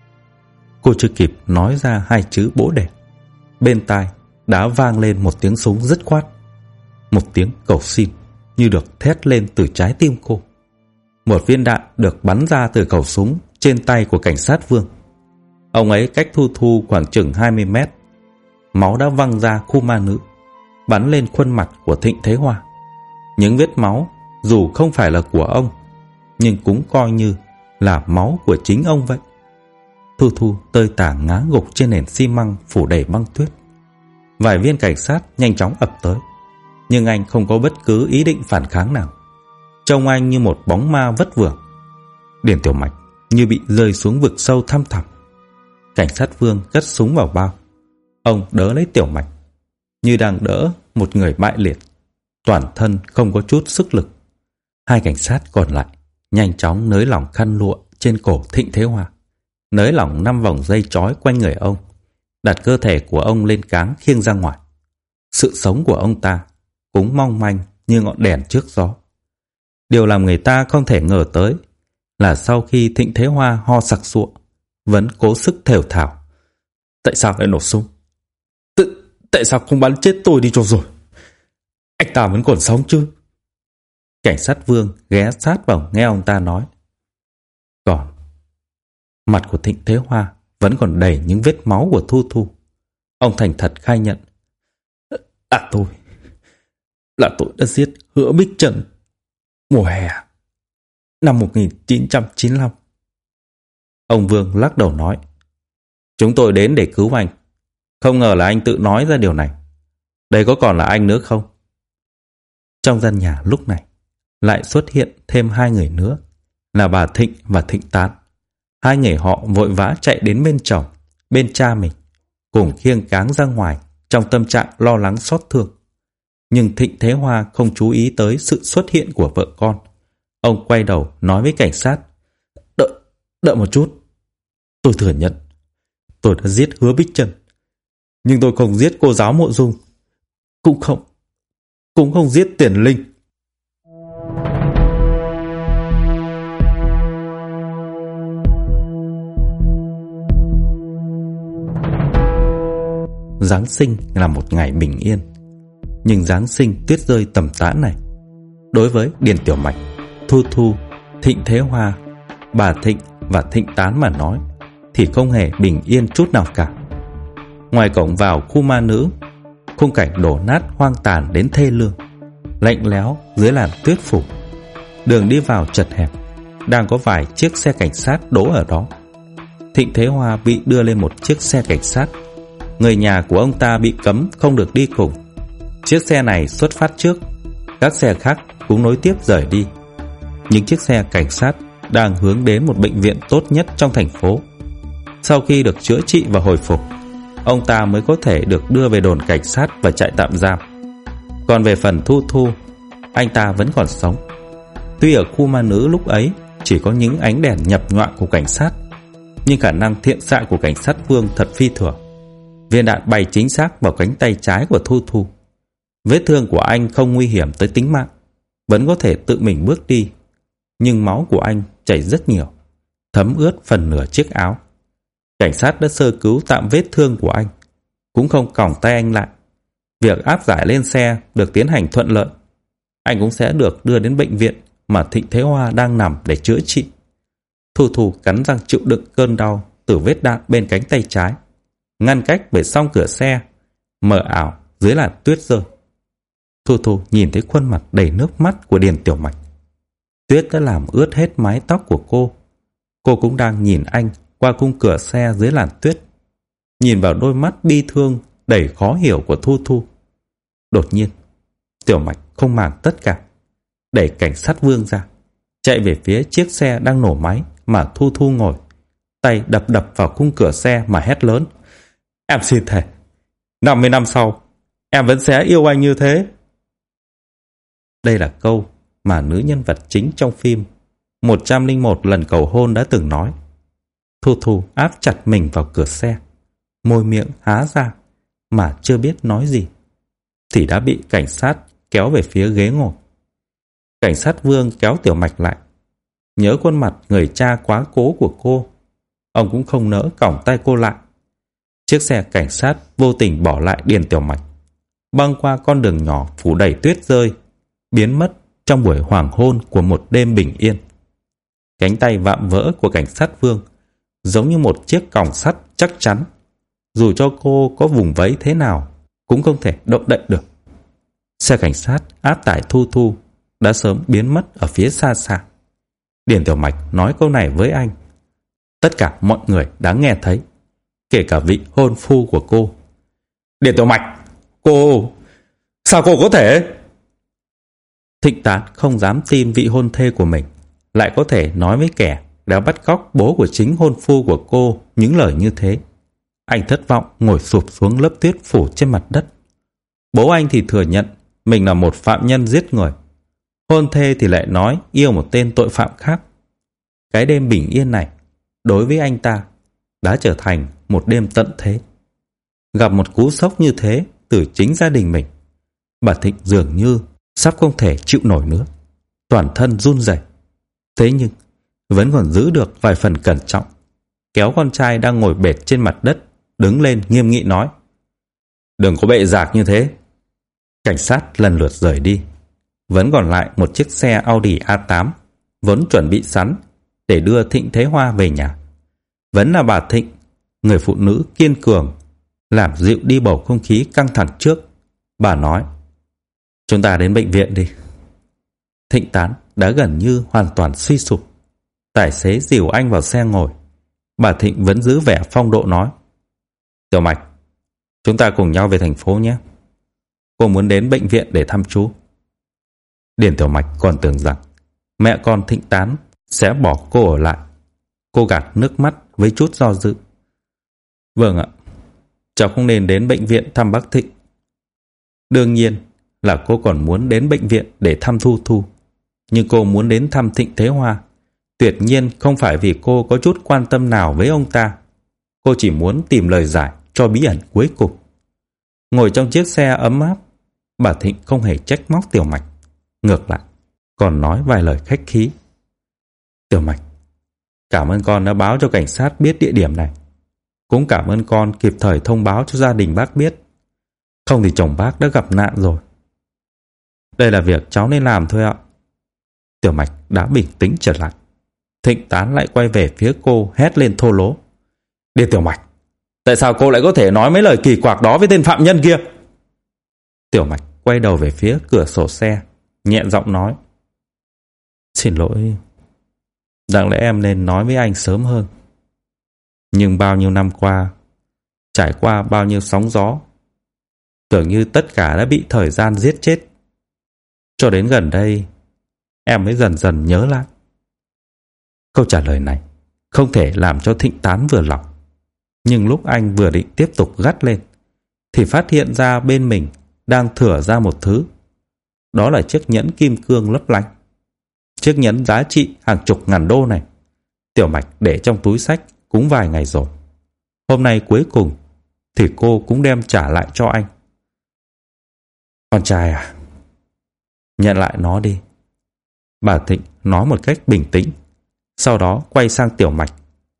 Cô chưa kịp nói ra hai chữ bố đẻ, bên tai đã vang lên một tiếng súng dứt khoát. Một tiếng cầu xin như được thét lên từ trái tim cô. Một viên đạn được bắn ra từ khẩu súng trên tay của cảnh sát Vương. Ông ấy cách Thu Thu khoảng chừng hai mươi mét. Máu đã văng ra khu ma nữ, bắn lên khuôn mặt của Thịnh Thế Hoa. Những vết máu dù không phải là của ông, nhưng cũng coi như là máu của chính ông vậy. Thu Thu tơi tả ngã gục trên nền xi măng phủ đầy băng tuyết. Vài viên cảnh sát nhanh chóng ập tới, nhưng anh không có bất cứ ý định phản kháng nào. Trông anh như một bóng ma vất vưởng. Điền Tiểu Mạch như bị rơi xuống vực sâu thăm thẳm. Cảnh sát Vương cất súng vào bao. Ông đỡ lấy Tiểu Mạch như đang đỡ một người bại liệt, toàn thân không có chút sức lực. Hai cảnh sát còn lại nhanh chóng nới lỏng khăn lụa trên cổ Thịnh Thế Hoa, nới lỏng năm vòng dây trói quanh người ông, đặt cơ thể của ông lên cáng khiêng ra ngoài. Sự sống của ông ta cũng mong manh như ngọn đèn trước gió. Điều làm người ta không thể ngờ tới là sau khi Thịnh Thế Hoa ho sặc sụa, vẫn cố sức thều thào: Tại sao lại nổ súng? Tự, tại sao không bắn chết tôi đi cho rồi? Anh ta vẫn còn sống chứ? Cảnh sát Vương ghé sát vào nghe ông ta nói. Còn mặt của Thịnh Thế Hoa vẫn còn đầy những vết máu của Thu Thu. Ông thành thật khai nhận: Là tôi, là tôi đã giết Hứa Bích Trần mùa hè năm một nghìn chín trăm chín mươi lăm. Ông Vương lắc đầu nói: Chúng tôi đến để cứu anh. Không ngờ là anh tự nói ra điều này. Đây có còn là anh nữa không? Trong gian nhà lúc này lại xuất hiện thêm hai người nữa, là bà Thịnh và Thịnh Tán. Hai người họ vội vã chạy đến bên chồng, bên cha mình, cùng khiêng cáng ra ngoài trong tâm trạng lo lắng xót thương. Nhưng Thịnh Thế Hoa không chú ý tới sự xuất hiện của vợ con. Ông quay đầu nói với cảnh sát: Đợi, đợi một chút. Tôi thừa nhận, tôi đã giết Hứa Bích Trần, nhưng tôi không giết cô giáo Mộ Dung, cũng không, cũng không giết Tiền Linh. Giáng sinh là một ngày bình yên, nhưng Giáng sinh tuyết rơi tầm tã này, đối với Điền Tiểu Mạch, Thu Thu, Thịnh Thế Hoa bà Thịnh và Thịnh Tán mà nói thì không hề bình yên chút nào cả. Ngoài cổng vào khu ma nữ, khung cảnh đổ nát hoang tàn đến thê lương, lạnh lẽo dưới làn tuyết phủ. Đường đi vào chật hẹp, đang có vài chiếc xe cảnh sát đỗ ở đó. Thịnh Thế Hoa bị đưa lên một chiếc xe cảnh sát. Người nhà của ông ta bị cấm không được đi cùng. Chiếc xe này xuất phát trước, các xe khác cũng nối tiếp rời đi. Những chiếc xe cảnh sát đang hướng đến một bệnh viện tốt nhất trong thành phố. Sau khi được chữa trị và hồi phục, ông ta mới có thể được đưa về đồn cảnh sát và trại tạm giam. Còn về phần Thu Thu, anh ta vẫn còn sống. Tuy ở khu ma nữ lúc ấy chỉ có những ánh đèn nhập nhọa của cảnh sát, nhưng khả năng thiện xạ của cảnh sát Vương thật phi thường. Viên đạn bay chính xác vào cánh tay trái của Thu Thu. Vết thương của anh không nguy hiểm tới tính mạng, vẫn có thể tự mình bước đi, nhưng máu của anh chảy rất nhiều, thấm ướt phần nửa chiếc áo. Cảnh sát đã sơ cứu tạm vết thương của anh, cũng không còng tay anh lại. Việc áp giải lên xe được tiến hành thuận lợi. Anh cũng sẽ được đưa đến bệnh viện mà Thịnh Thế Hoa đang nằm để chữa trị. Thu Thu cắn răng chịu đựng cơn đau từ vết đạn bên cánh tay trái, ngăn cách bởi song cửa xe mờ ảo dưới làn tuyết rơi. Thu Thu nhìn thấy khuôn mặt đầy nước mắt của Điền Tiểu Mạch. Tuyết đã làm ướt hết mái tóc của cô. Cô cũng đang nhìn anh qua khung cửa xe dưới làn tuyết, nhìn vào đôi mắt bi thương đầy khó hiểu của Thu Thu. Đột nhiên, Tiểu Mạch không màng tất cả, đẩy cảnh sát Vương ra, chạy về phía chiếc xe đang nổ máy mà Thu Thu ngồi, tay đập đập vào khung cửa xe mà hét lớn: "Em xin thề, năm mươi năm sau, em vẫn sẽ yêu anh như thế." Đây là câu mà nữ nhân vật chính trong phim một trăm lẻ một lần cầu hôn đã từng nói. Thu Thu áp chặt mình vào cửa xe, môi miệng há ra mà chưa biết nói gì, thì đã bị cảnh sát kéo về phía ghế ngồi. Cảnh sát Vương kéo Tiểu Mạch lại. Nhớ khuôn mặt người cha quá cố của cô, ông cũng không nỡ còng tay cô lại. Chiếc xe cảnh sát vô tình bỏ lại Điền Tiểu Mạch, băng qua con đường nhỏ phủ đầy tuyết rơi, biến mất trong buổi hoàng hôn của một đêm bình yên. Cánh tay vạm vỡ của cảnh sát Vương giống như một chiếc còng sắt chắc chắn, dù cho cô có vùng vẫy thế nào cũng không thể động đậy được. Xe cảnh sát áp tải Thu Thu đã sớm biến mất ở phía xa xa. Điền Tiểu Mạch nói câu này với anh. Tất cả mọi người đã nghe thấy, kể cả vị hôn phu của cô. "Điền Tiểu Mạch, cô... sao cô có thể..." Thịnh Tán không dám tin vị hôn thê của mình lại có thể nói với kẻ đã bắt cóc bố của chính hôn phu của cô những lời như thế. Anh thất vọng ngồi sụp xuống lớp tuyết phủ trên mặt đất. Bố anh thì thừa nhận mình là một phạm nhân giết người, hôn thê thì lại nói yêu một tên tội phạm khác. Cái đêm bình yên này đối với anh ta đã trở thành một đêm tận thế. Gặp một cú sốc như thế từ chính gia đình mình, bà Thịnh dường như sắp không thể chịu nổi nữa, toàn thân run rẩy. Thế nhưng vẫn còn giữ được vài phần cẩn trọng, kéo con trai đang ngồi bệt trên mặt đất đứng lên nghiêm nghị nói: "Đừng có bệ rạc như thế." Cảnh sát lần lượt rời đi. Vẫn còn lại một chiếc xe Audi A tám vốn chuẩn bị sẵn để đưa Thịnh Thế Hoa về nhà. Vẫn là bà Thịnh, người phụ nữ kiên cường, làm dịu đi bầu không khí căng thẳng trước. Bà nói: "Chúng ta đến bệnh viện đi." Thịnh Tán đã gần như hoàn toàn suy sụp. Tài xế dìu anh vào xe ngồi. Bà Thịnh vẫn giữ vẻ phong độ nói: "Tiểu Mạch, chúng ta cùng nhau về thành phố nhé. Cô muốn đến bệnh viện để thăm chú." Điền Tiểu Mạch còn tưởng rằng mẹ con Thịnh Tán sẽ bỏ cô ở lại. Cô gạt nước mắt với chút do dự. "Vâng ạ, cháu không nên đến bệnh viện thăm bác Thịnh." Đương nhiên là cô còn muốn đến bệnh viện để thăm Thu Thu, nhưng cô muốn đến thăm Thịnh Thế Hoa tuyệt nhiên không phải vì cô có chút quan tâm nào với ông ta. Cô chỉ muốn tìm lời giải cho bí ẩn cuối cùng. Ngồi trong chiếc xe ấm áp, bà Thịnh không hề trách móc Tiểu Mạch, ngược lại còn nói vài lời khách khí. "Tiểu Mạch, cảm ơn con đã báo cho cảnh sát biết địa điểm này. Cũng cảm ơn con kịp thời thông báo cho gia đình bác biết. Không thì chồng bác đã gặp nạn rồi. Đây là việc cháu nên làm thôi ạ." Tiểu Mạch đã bình tĩnh trở lại. Thịnh Tán lại quay về phía cô hét lên thô lỗ. Điền Tiểu Mạch, tại sao cô lại có thể nói mấy lời kỳ quặc đó với tên phạm nhân kia? Tiểu Mạch quay đầu về phía cửa sổ xe, nhẹ giọng nói. Xin lỗi, đáng lẽ em nên nói với anh sớm hơn. Nhưng bao nhiêu năm qua, trải qua bao nhiêu sóng gió, tưởng như tất cả đã bị thời gian giết chết. Cho đến gần đây, em mới dần dần nhớ lại. Câu trả lời này không thể làm cho Thịnh Tán vừa lòng. Nhưng lúc anh vừa định tiếp tục gắt lên, thì phát hiện ra bên mình đang thửa ra một thứ. Đó là chiếc nhẫn kim cương lấp lánh. Chiếc nhẫn giá trị hàng chục ngàn đô này, Tiểu Mạch để trong túi xách cũng vài ngày rồi. Hôm nay cuối cùng thì cô cũng đem trả lại cho anh. Con trai à, nhận lại nó đi. Bà Thịnh nói một cách bình tĩnh, sau đó quay sang Tiểu Mạch.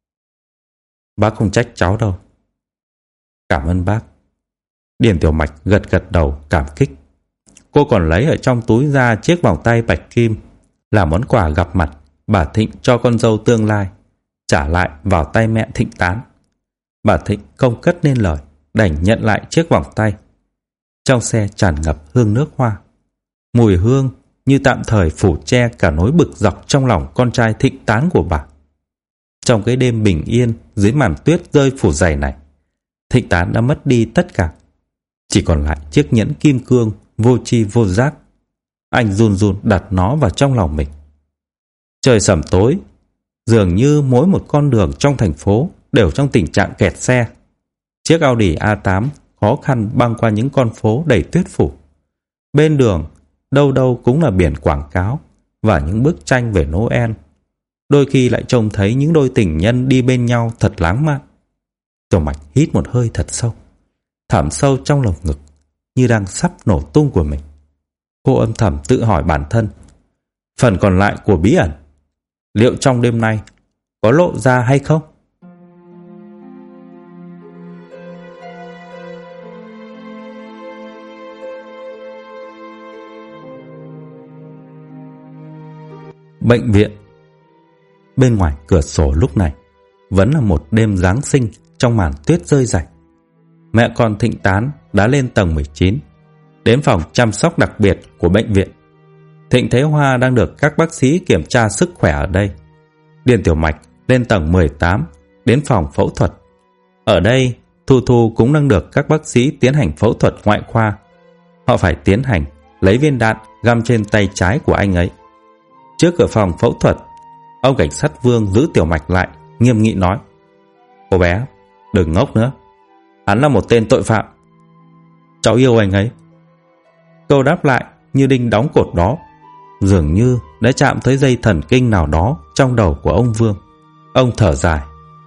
Bác không trách cháu đâu. Cảm ơn bác. Điền Tiểu Mạch gật gật đầu cảm kích. Cô còn lấy ở trong túi ra chiếc vòng tay bạch kim, là món quà gặp mặt bà Thịnh cho con dâu tương lai, trả lại vào tay mẹ Thịnh Tán. Bà Thịnh không cất nên lời, đành nhận lại chiếc vòng tay. Trong xe tràn ngập hương nước hoa. Mùi hương như tạm thời phủ che cả nỗi bực dọc trong lòng con trai Thịnh Tán của bà. Trong cái đêm bình yên dưới màn tuyết rơi phủ dày này, Thịnh Tán đã mất đi tất cả. Chỉ còn lại chiếc nhẫn kim cương vô tri vô giác. Anh run run đặt nó vào trong lòng mình. Trời sẩm tối, dường như mỗi một con đường trong thành phố đều trong tình trạng kẹt xe. Chiếc Audi a tám khó khăn băng qua những con phố đầy tuyết phủ. Bên đường, đâu đâu cũng là biển quảng cáo và những bức tranh về Noel. Đôi khi lại trông thấy những đôi tình nhân đi bên nhau thật lãng mạn. Tiểu Mạch hít một hơi thật sâu, thẳm sâu trong lồng ngực, như đang sắp nổ tung của mình. Cô âm thầm tự hỏi bản thân, phần còn lại của bí ẩn, liệu trong đêm nay có lộ ra hay không? Bệnh viện. Bên ngoài cửa sổ lúc này vẫn là một đêm Giáng sinh trong màn tuyết rơi rải. Mẹ con Thịnh Tán đã lên tầng mười chín, đến phòng chăm sóc đặc biệt của bệnh viện. Thịnh Thế Hoa đang được các bác sĩ kiểm tra sức khỏe ở đây. Điền Tiểu Mạch lên tầng mười tám, đến phòng phẫu thuật. Ở đây, Thu Thu cũng đang được các bác sĩ tiến hành phẫu thuật ngoại khoa. Họ phải tiến hành lấy viên đạn găm trên tay trái của anh ấy. Trước cửa phòng phẫu thuật, ông cảnh sát Vương giữ Tiểu Mạch lại, nghiêm nghị nói: Cô bé, đừng ngốc nữa. Hắn là một tên tội phạm. Cháu yêu anh ấy. Câu đáp lại như đinh đóng cột đó, dường như đã chạm tới dây thần kinh nào đó trong đầu của ông Vương. Ông thở dài.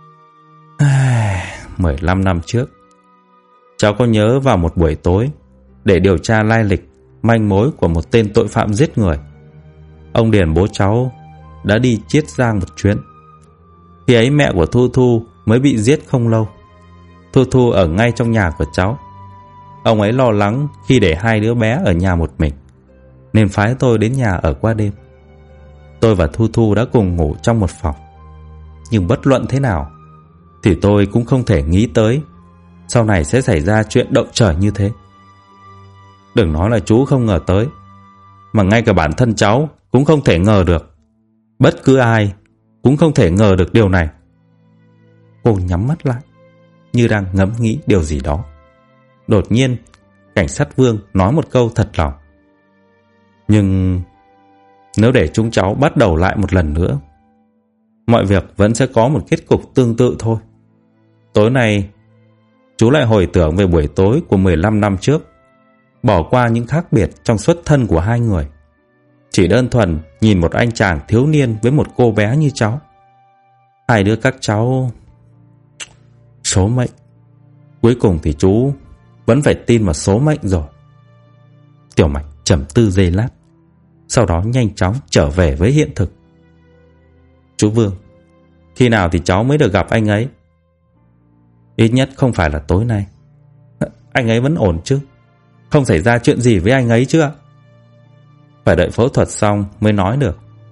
mười lăm năm trước, cháu có nhớ vào một buổi tối để điều tra lai lịch, manh mối của một tên tội phạm giết người. Ông Điền bố cháu đã đi Chiết Giang một chuyến. Khi ấy mẹ của Thu Thu mới bị giết không lâu. Thu Thu ở ngay trong nhà của cháu. Ông ấy lo lắng khi để hai đứa bé ở nhà một mình, nên phái tôi đến nhà ở qua đêm. Tôi và Thu Thu đã cùng ngủ trong một phòng. Nhưng bất luận thế nào thì tôi cũng không thể nghĩ tới sau này sẽ xảy ra chuyện động trời như thế. Đừng nói là chú không ngờ tới, mà ngay cả bản thân cháu cũng không thể ngờ được. Bất cứ ai cũng không thể ngờ được điều này. Cô nhắm mắt lại, như đang ngẫm nghĩ điều gì đó. Đột nhiên, cảnh sát Vương nói một câu thật lòng: Nhưng nếu để chúng cháu bắt đầu lại một lần nữa, mọi việc vẫn sẽ có một kết cục tương tự thôi. Tối nay, chú lại hồi tưởng về buổi tối của mười lăm năm trước, bỏ qua những khác biệt trong xuất thân của hai người, chỉ đơn thuần nhìn một anh chàng thiếu niên với một cô bé như cháu. Hai đứa các cháu... Số mệnh. Cuối cùng thì chú vẫn phải tin vào số mệnh rồi. Tiểu Mạch trầm tư giây lát, sau đó nhanh chóng trở về với hiện thực. Chú Vương, khi nào thì cháu mới được gặp anh ấy? Ít nhất không phải là tối nay. Anh ấy vẫn ổn chứ? Không xảy ra chuyện gì với anh ấy chứ ạ? Phải đợi phẫu thuật xong mới nói được.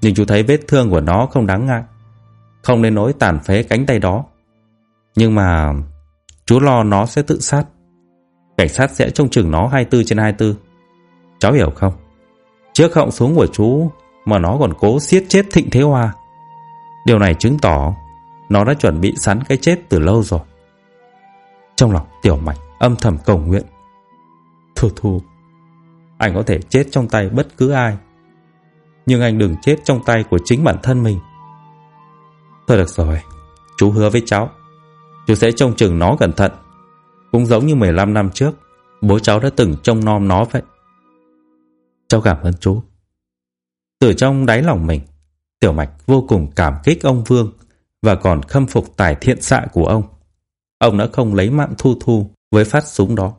Nhưng chú thấy vết thương của nó không đáng ngại, không đến nỗi tàn phế cánh tay đó. Nhưng mà chú lo nó sẽ tự sát. Cảnh sát sẽ trông chừng nó hai mươi tư trên hai mươi tư. Cháu hiểu không? Trước họng súng của chú mà nó còn cố siết chết Thịnh Thế Hoa. Điều này chứng tỏ nó đã chuẩn bị sẵn cái chết từ lâu rồi. Trong lòng Tiểu Mạch âm thầm cầu nguyện: Thu Thu, anh có thể chết trong tay bất cứ ai, nhưng anh đừng chết trong tay của chính bản thân mình. Thôi được rồi, chú hứa với cháu, chú sẽ trông chừng nó cẩn thận, cũng giống như mười lăm năm trước bố cháu đã từng trông nom nó vậy. Cháu cảm ơn chú. Từ trong đáy lòng mình, Tiểu Mạch vô cùng cảm kích ông Vương và còn khâm phục tài thiện xạ của ông. Ông đã không lấy mạng Thu Thu với phát súng đó.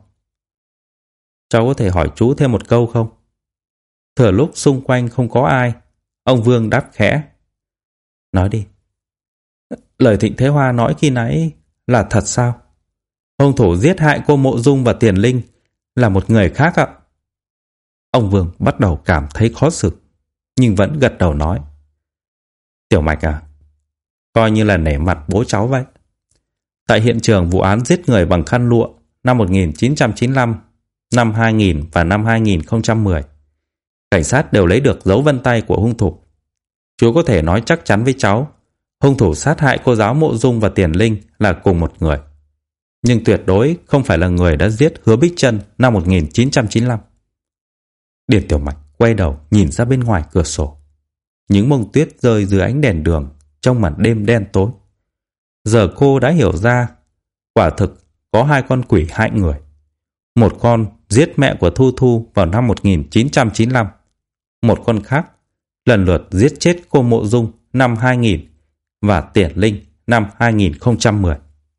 Cháu có thể hỏi chú thêm một câu không? Thừa lúc xung quanh không có ai, ông Vương đáp khẽ: Nói đi. Lời Thịnh Thế Hoa nói khi nãy là thật sao? Hung thủ giết hại cô Mộ Dung và Tiền Linh là một người khác ạ. Ông Vương bắt đầu cảm thấy khó xử, nhưng vẫn gật đầu nói: Tiểu Mạch à, coi như là nể mặt bố cháu vậy. Tại hiện trường vụ án giết người bằng khăn lụa năm một nghìn chín trăm chín mươi lăm, năm hai nghìn và năm hai nghìn không trăm mười, cảnh sát đều lấy được dấu vân tay của hung thủ. Chú có thể nói chắc chắn với cháu, hung thủ sát hại cô giáo Mộ Dung và Tiền Linh là cùng một người, nhưng tuyệt đối không phải là người đã giết Hứa Bích Trân năm một nghìn chín trăm chín mươi lăm. Điền Tiểu Mạch quay đầu nhìn ra bên ngoài cửa sổ. Những bông tuyết rơi dưới ánh đèn đường trong màn đêm đen tối. Giờ cô đã hiểu ra, quả thực có hai con quỷ hại người. Một con giết mẹ của Thu Thu vào năm một nghìn chín trăm chín mươi lăm, một con khác lần lượt giết chết cô Mộ Dung năm hai nghìn và Tiền Linh năm hai nghìn không trăm mười.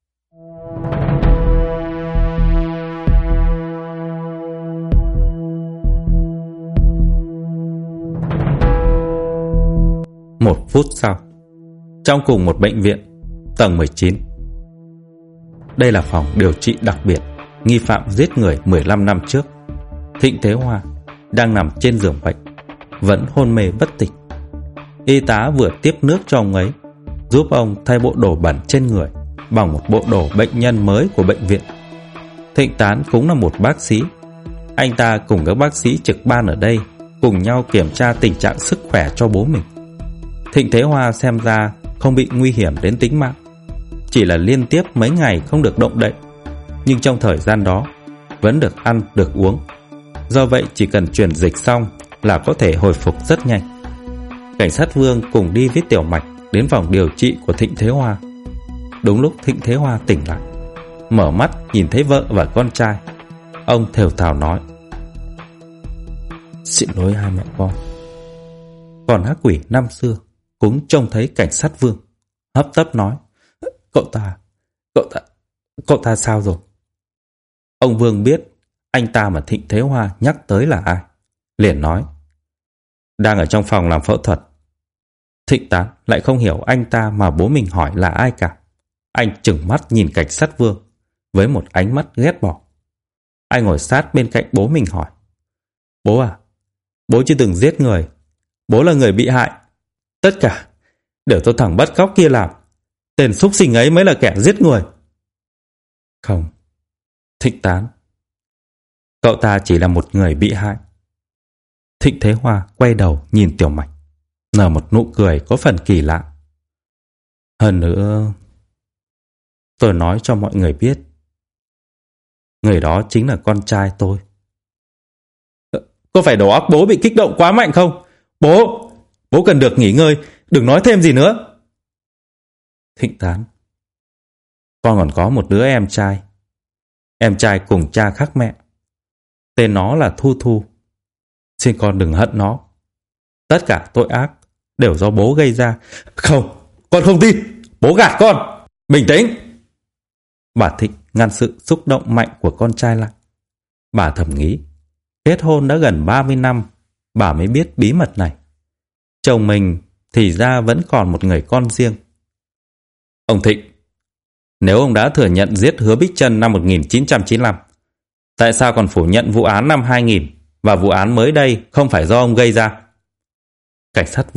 Một phút sau, trong cùng một bệnh viện, tầng mười chín. Đây là phòng điều trị đặc biệt nghi phạm giết người mười lăm năm trước. Thịnh Thế Hoa đang nằm trên giường bệnh, vẫn hôn mê bất tỉnh. Y tá vừa tiếp nước cho ông ấy, giúp ông thay bộ đồ bẩn trên người bằng một bộ đồ bệnh nhân mới của bệnh viện. Thịnh Tán cũng là một bác sĩ. Anh ta cùng các bác sĩ trực ban ở đây cùng nhau kiểm tra tình trạng sức khỏe cho bố mình. Thịnh Thế Hoa xem ra không bị nguy hiểm đến tính mạng, chỉ là liên tiếp mấy ngày không được động đậy, nhưng trong thời gian đó vẫn được ăn, được uống. Do vậy chỉ cần truyền dịch xong là có thể hồi phục rất nhanh. Cảnh sát Vương cùng đi với Tiểu Mạch đến phòng điều trị của Thịnh Thế Hoa. Đúng lúc Thịnh Thế Hoa tỉnh lại, mở mắt nhìn thấy vợ và con trai, ông thều thào nói: Xin lỗi hai mẹ con. Còn ác quỷ năm xưa cũng trông thấy cảnh sát Vương, hấp tấp nói: Cậu ta, cậu ta, cậu ta sao rồi? Ông Vương biết anh ta mà Thịnh Thế Hoa nhắc tới là ai, liền nói: Đang ở trong phòng làm phẫu thuật. Thịnh Tán lại không hiểu anh ta mà bố mình hỏi là ai cả. Anh trừng mắt nhìn cảnh sát Vương với một ánh mắt ghét bỏ. Anh ngồi sát bên cạnh bố mình hỏi: Bố à, bố chưa từng giết người, bố là người bị hại. Tất cả đều do thằng bắt cóc kia làm. Tên súc sinh ấy mới là kẻ giết người. Không, Thịnh Tán, cậu ta chỉ là một người bị hại. Thịnh Thế Hoa quay đầu nhìn Tiểu Mạch, nở một nụ cười có phần kỳ lạ. Hơn nữa, tôi nói cho mọi người biết, người đó chính là con trai tôi. Có phải đầu óc bố bị kích động quá mạnh không? Bố, bố cần được nghỉ ngơi, đừng nói thêm gì nữa. Thịnh Tán, con còn có một đứa em trai. Em trai cùng cha khác mẹ. Tên nó là Thu Thu. Xin con đừng hận nó. Tất cả tội ác đều do bố gây ra. Không, con không tin. Bố gạt con. Bình tĩnh. Bà Thịnh ngăn sự xúc động mạnh của con trai lại. Bà thầm nghĩ, kết hôn đã gần ba mươi năm, bà mới biết bí mật này. Chồng mình thì ra vẫn còn một người con riêng. Ông Thịnh, nếu ông đã thừa nhận giết Hứa Bích Trân năm một nghìn chín trăm chín mươi lăm, tại sao còn phủ nhận vụ án năm hai nghìn và vụ án mới đây không phải do ông gây ra? Cảnh sát Vương vẫn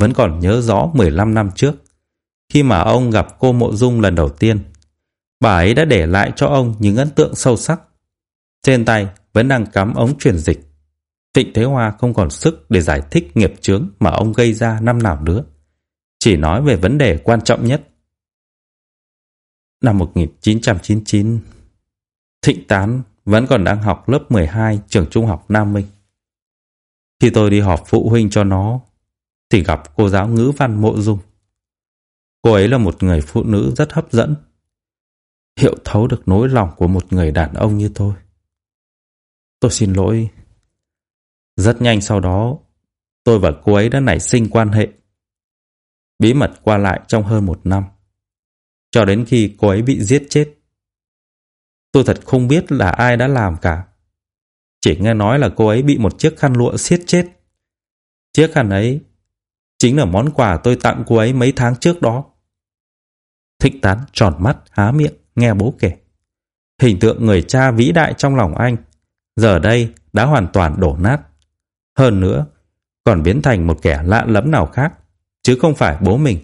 vẫn còn nhớ rõ mười lăm năm trước, khi mà ông gặp cô Mộ Dung lần đầu tiên. Bà ấy đã để lại cho ông những ấn tượng sâu sắc. Trên tay vẫn đang cắm ống truyền dịch. Trịnh Thế Hoa không còn sức để giải thích nghiệp chướng mà ông gây ra năm nào nữa, chỉ nói về vấn đề quan trọng nhất. Năm một nghìn chín trăm chín mươi chín, Thịnh Tán vẫn còn đang học lớp mười hai trường trung học Nam Minh. Khi tôi đi họp phụ huynh cho nó, thì gặp cô giáo ngữ văn Mộ Dung. Cô ấy là một người phụ nữ rất hấp dẫn, hiểu thấu được nỗi lòng của một người đàn ông như tôi. Tôi xin lỗi. Rất nhanh sau đó, tôi và cô ấy đã nảy sinh quan hệ, bí mật qua lại trong hơn một năm, cho đến khi cô ấy bị giết chết. Tôi thật không biết là ai đã làm cả. Chỉ nghe nói là cô ấy bị một chiếc khăn lụa siết chết. Chiếc khăn ấy chính là món quà tôi tặng cô ấy mấy tháng trước đó. Thịnh Tán tròn mắt há miệng nghe bố kể. Hình tượng người cha vĩ đại trong lòng anh giờ đây đã hoàn toàn đổ nát. Hơn nữa, còn biến thành một kẻ lạ lẫm nào khác, chứ không phải bố mình.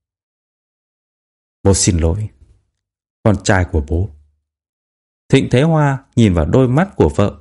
Bố xin lỗi, con trai của bố. Thịnh Thế Hoa nhìn vào đôi mắt của vợ.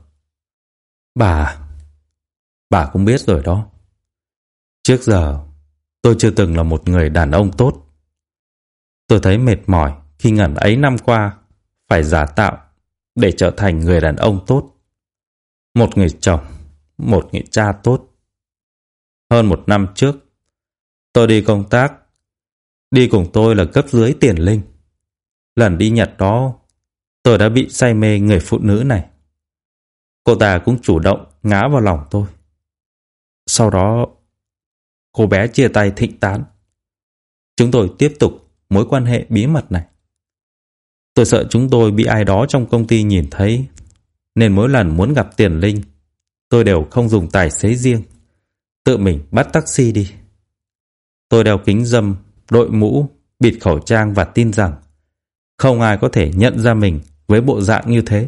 Bà, bà cũng biết rồi đó. Trước giờ, tôi chưa từng là một người đàn ông tốt. Tôi thấy mệt mỏi khi ngần ấy năm qua phải giả tạo để trở thành người đàn ông tốt. Một người chồng, một người cha tốt. Hơn một năm trước, tôi đi công tác. Đi cùng tôi là cấp dưới Tiền Linh. Lần đi Nhật đó, tôi đã bị say mê người phụ nữ này. Cô ta cũng chủ động ngã vào lòng tôi. Sau đó, cô bé chia tay Thịnh Tán. Chúng tôi tiếp tục mối quan hệ bí mật này. Tôi sợ chúng tôi bị ai đó trong công ty nhìn thấy, nên mỗi lần muốn gặp Tiền Linh, tôi đều không dùng tài xế riêng, tự mình bắt taxi đi. Tôi đeo kính râm, đội mũ, bịt khẩu trang và tin rằng không ai có thể nhận ra mình với bộ dạng như thế.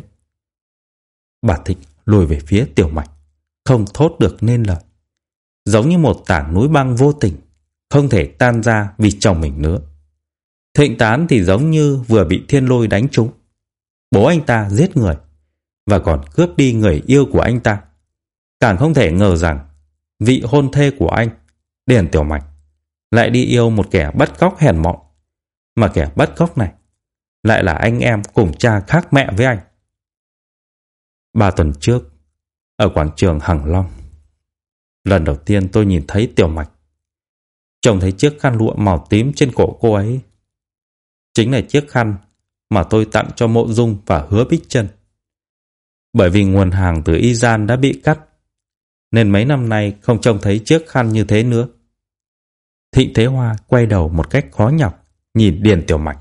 Bà Thịnh lùi về phía Tiểu Mạch, không thốt được nên lời, giống như một tảng núi băng vô tình, không thể tan ra vì chồng mình nữa. Thịnh Tán thì giống như vừa bị thiên lôi đánh trúng. Bố anh ta giết người và còn cướp đi người yêu của anh ta. Càng không thể ngờ rằng vị hôn thê của anh, Điền Tiểu Mạch, lại đi yêu một kẻ bắt cóc hèn mọn, mà kẻ bắt cóc này lại là anh em cùng cha khác mẹ với anh. Ba tuần trước, ở quảng trường Hằng Long, lần đầu tiên tôi nhìn thấy Tiểu Mạch. Trông thấy chiếc khăn lụa màu tím trên cổ cô ấy. Chính là chiếc khăn mà tôi tặng cho Mộ Dung và Hứa Bích Trân. Bởi vì nguồn hàng từ Izan đã bị cắt, nên mấy năm nay không trông thấy chiếc khăn như thế nữa. Thịnh Thế Hoa quay đầu một cách khó nhọc, nhìn Điền Tiểu Mạch.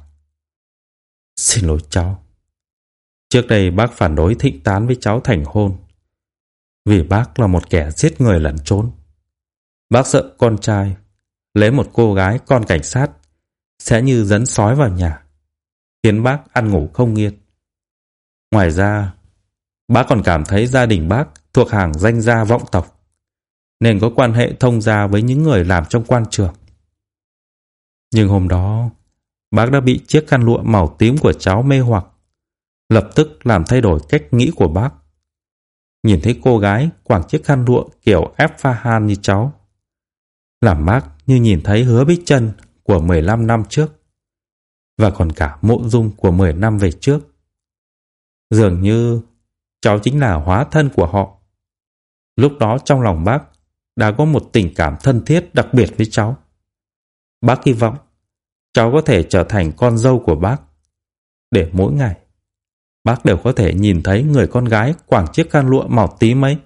Xin lỗi cháu. Trước đây bác phản đối Thịnh Tán với cháu thành hôn, vì bác là một kẻ giết người lẩn trốn. Bác sợ con trai lấy một cô gái con cảnh sát sẽ như dẫn sói vào nhà, khiến bác ăn ngủ không yên. Ngoài ra, bác còn cảm thấy gia đình bác thuộc hàng danh gia vọng tộc, nên có quan hệ thông gia với những người làm trong quan trường. Nhưng hôm đó, bác đã bị chiếc khăn lụa màu tím của cháu mê hoặc, lập tức làm thay đổi cách nghĩ của bác. Nhìn thấy cô gái quàng chiếc khăn lụa kiểu Esfahan như cháu, làm bác như nhìn thấy Hứa Bích Trân của mười lăm năm trước, và còn cả Mộ Dung của mười năm về trước. Dường như cháu chính là hóa thân của họ. Lúc đó trong lòng bác đã có một tình cảm thân thiết đặc biệt với cháu. Bác hy vọng cháu có thể trở thành con dâu của bác, để mỗi ngày bác đều có thể nhìn thấy người con gái quàng chiếc khăn lụa màu tím ấy.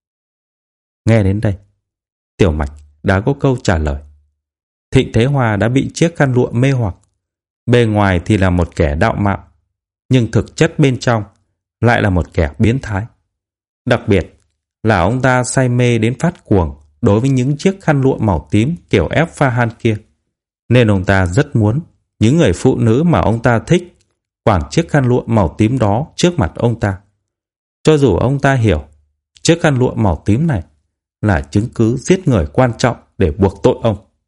Nghe đến đây, Tiểu Mạch đã có câu trả lời. Thịnh Thế Hoa đã bị chiếc khăn lụa mê hoặc. Bề ngoài thì là một kẻ đạo mạo, nhưng thực chất bên trong lại là một kẻ biến thái. Đặc biệt là ông ta say mê đến phát cuồng đối với những chiếc khăn lụa màu tím kiểu Esfahan kia. Nên ông ta rất muốn những người phụ nữ mà ông ta thích quàng chiếc khăn lụa màu tím đó trước mặt ông ta. Cho dù ông ta hiểu chiếc khăn lụa màu tím này là chứng cứ giết người quan trọng để buộc tội ông.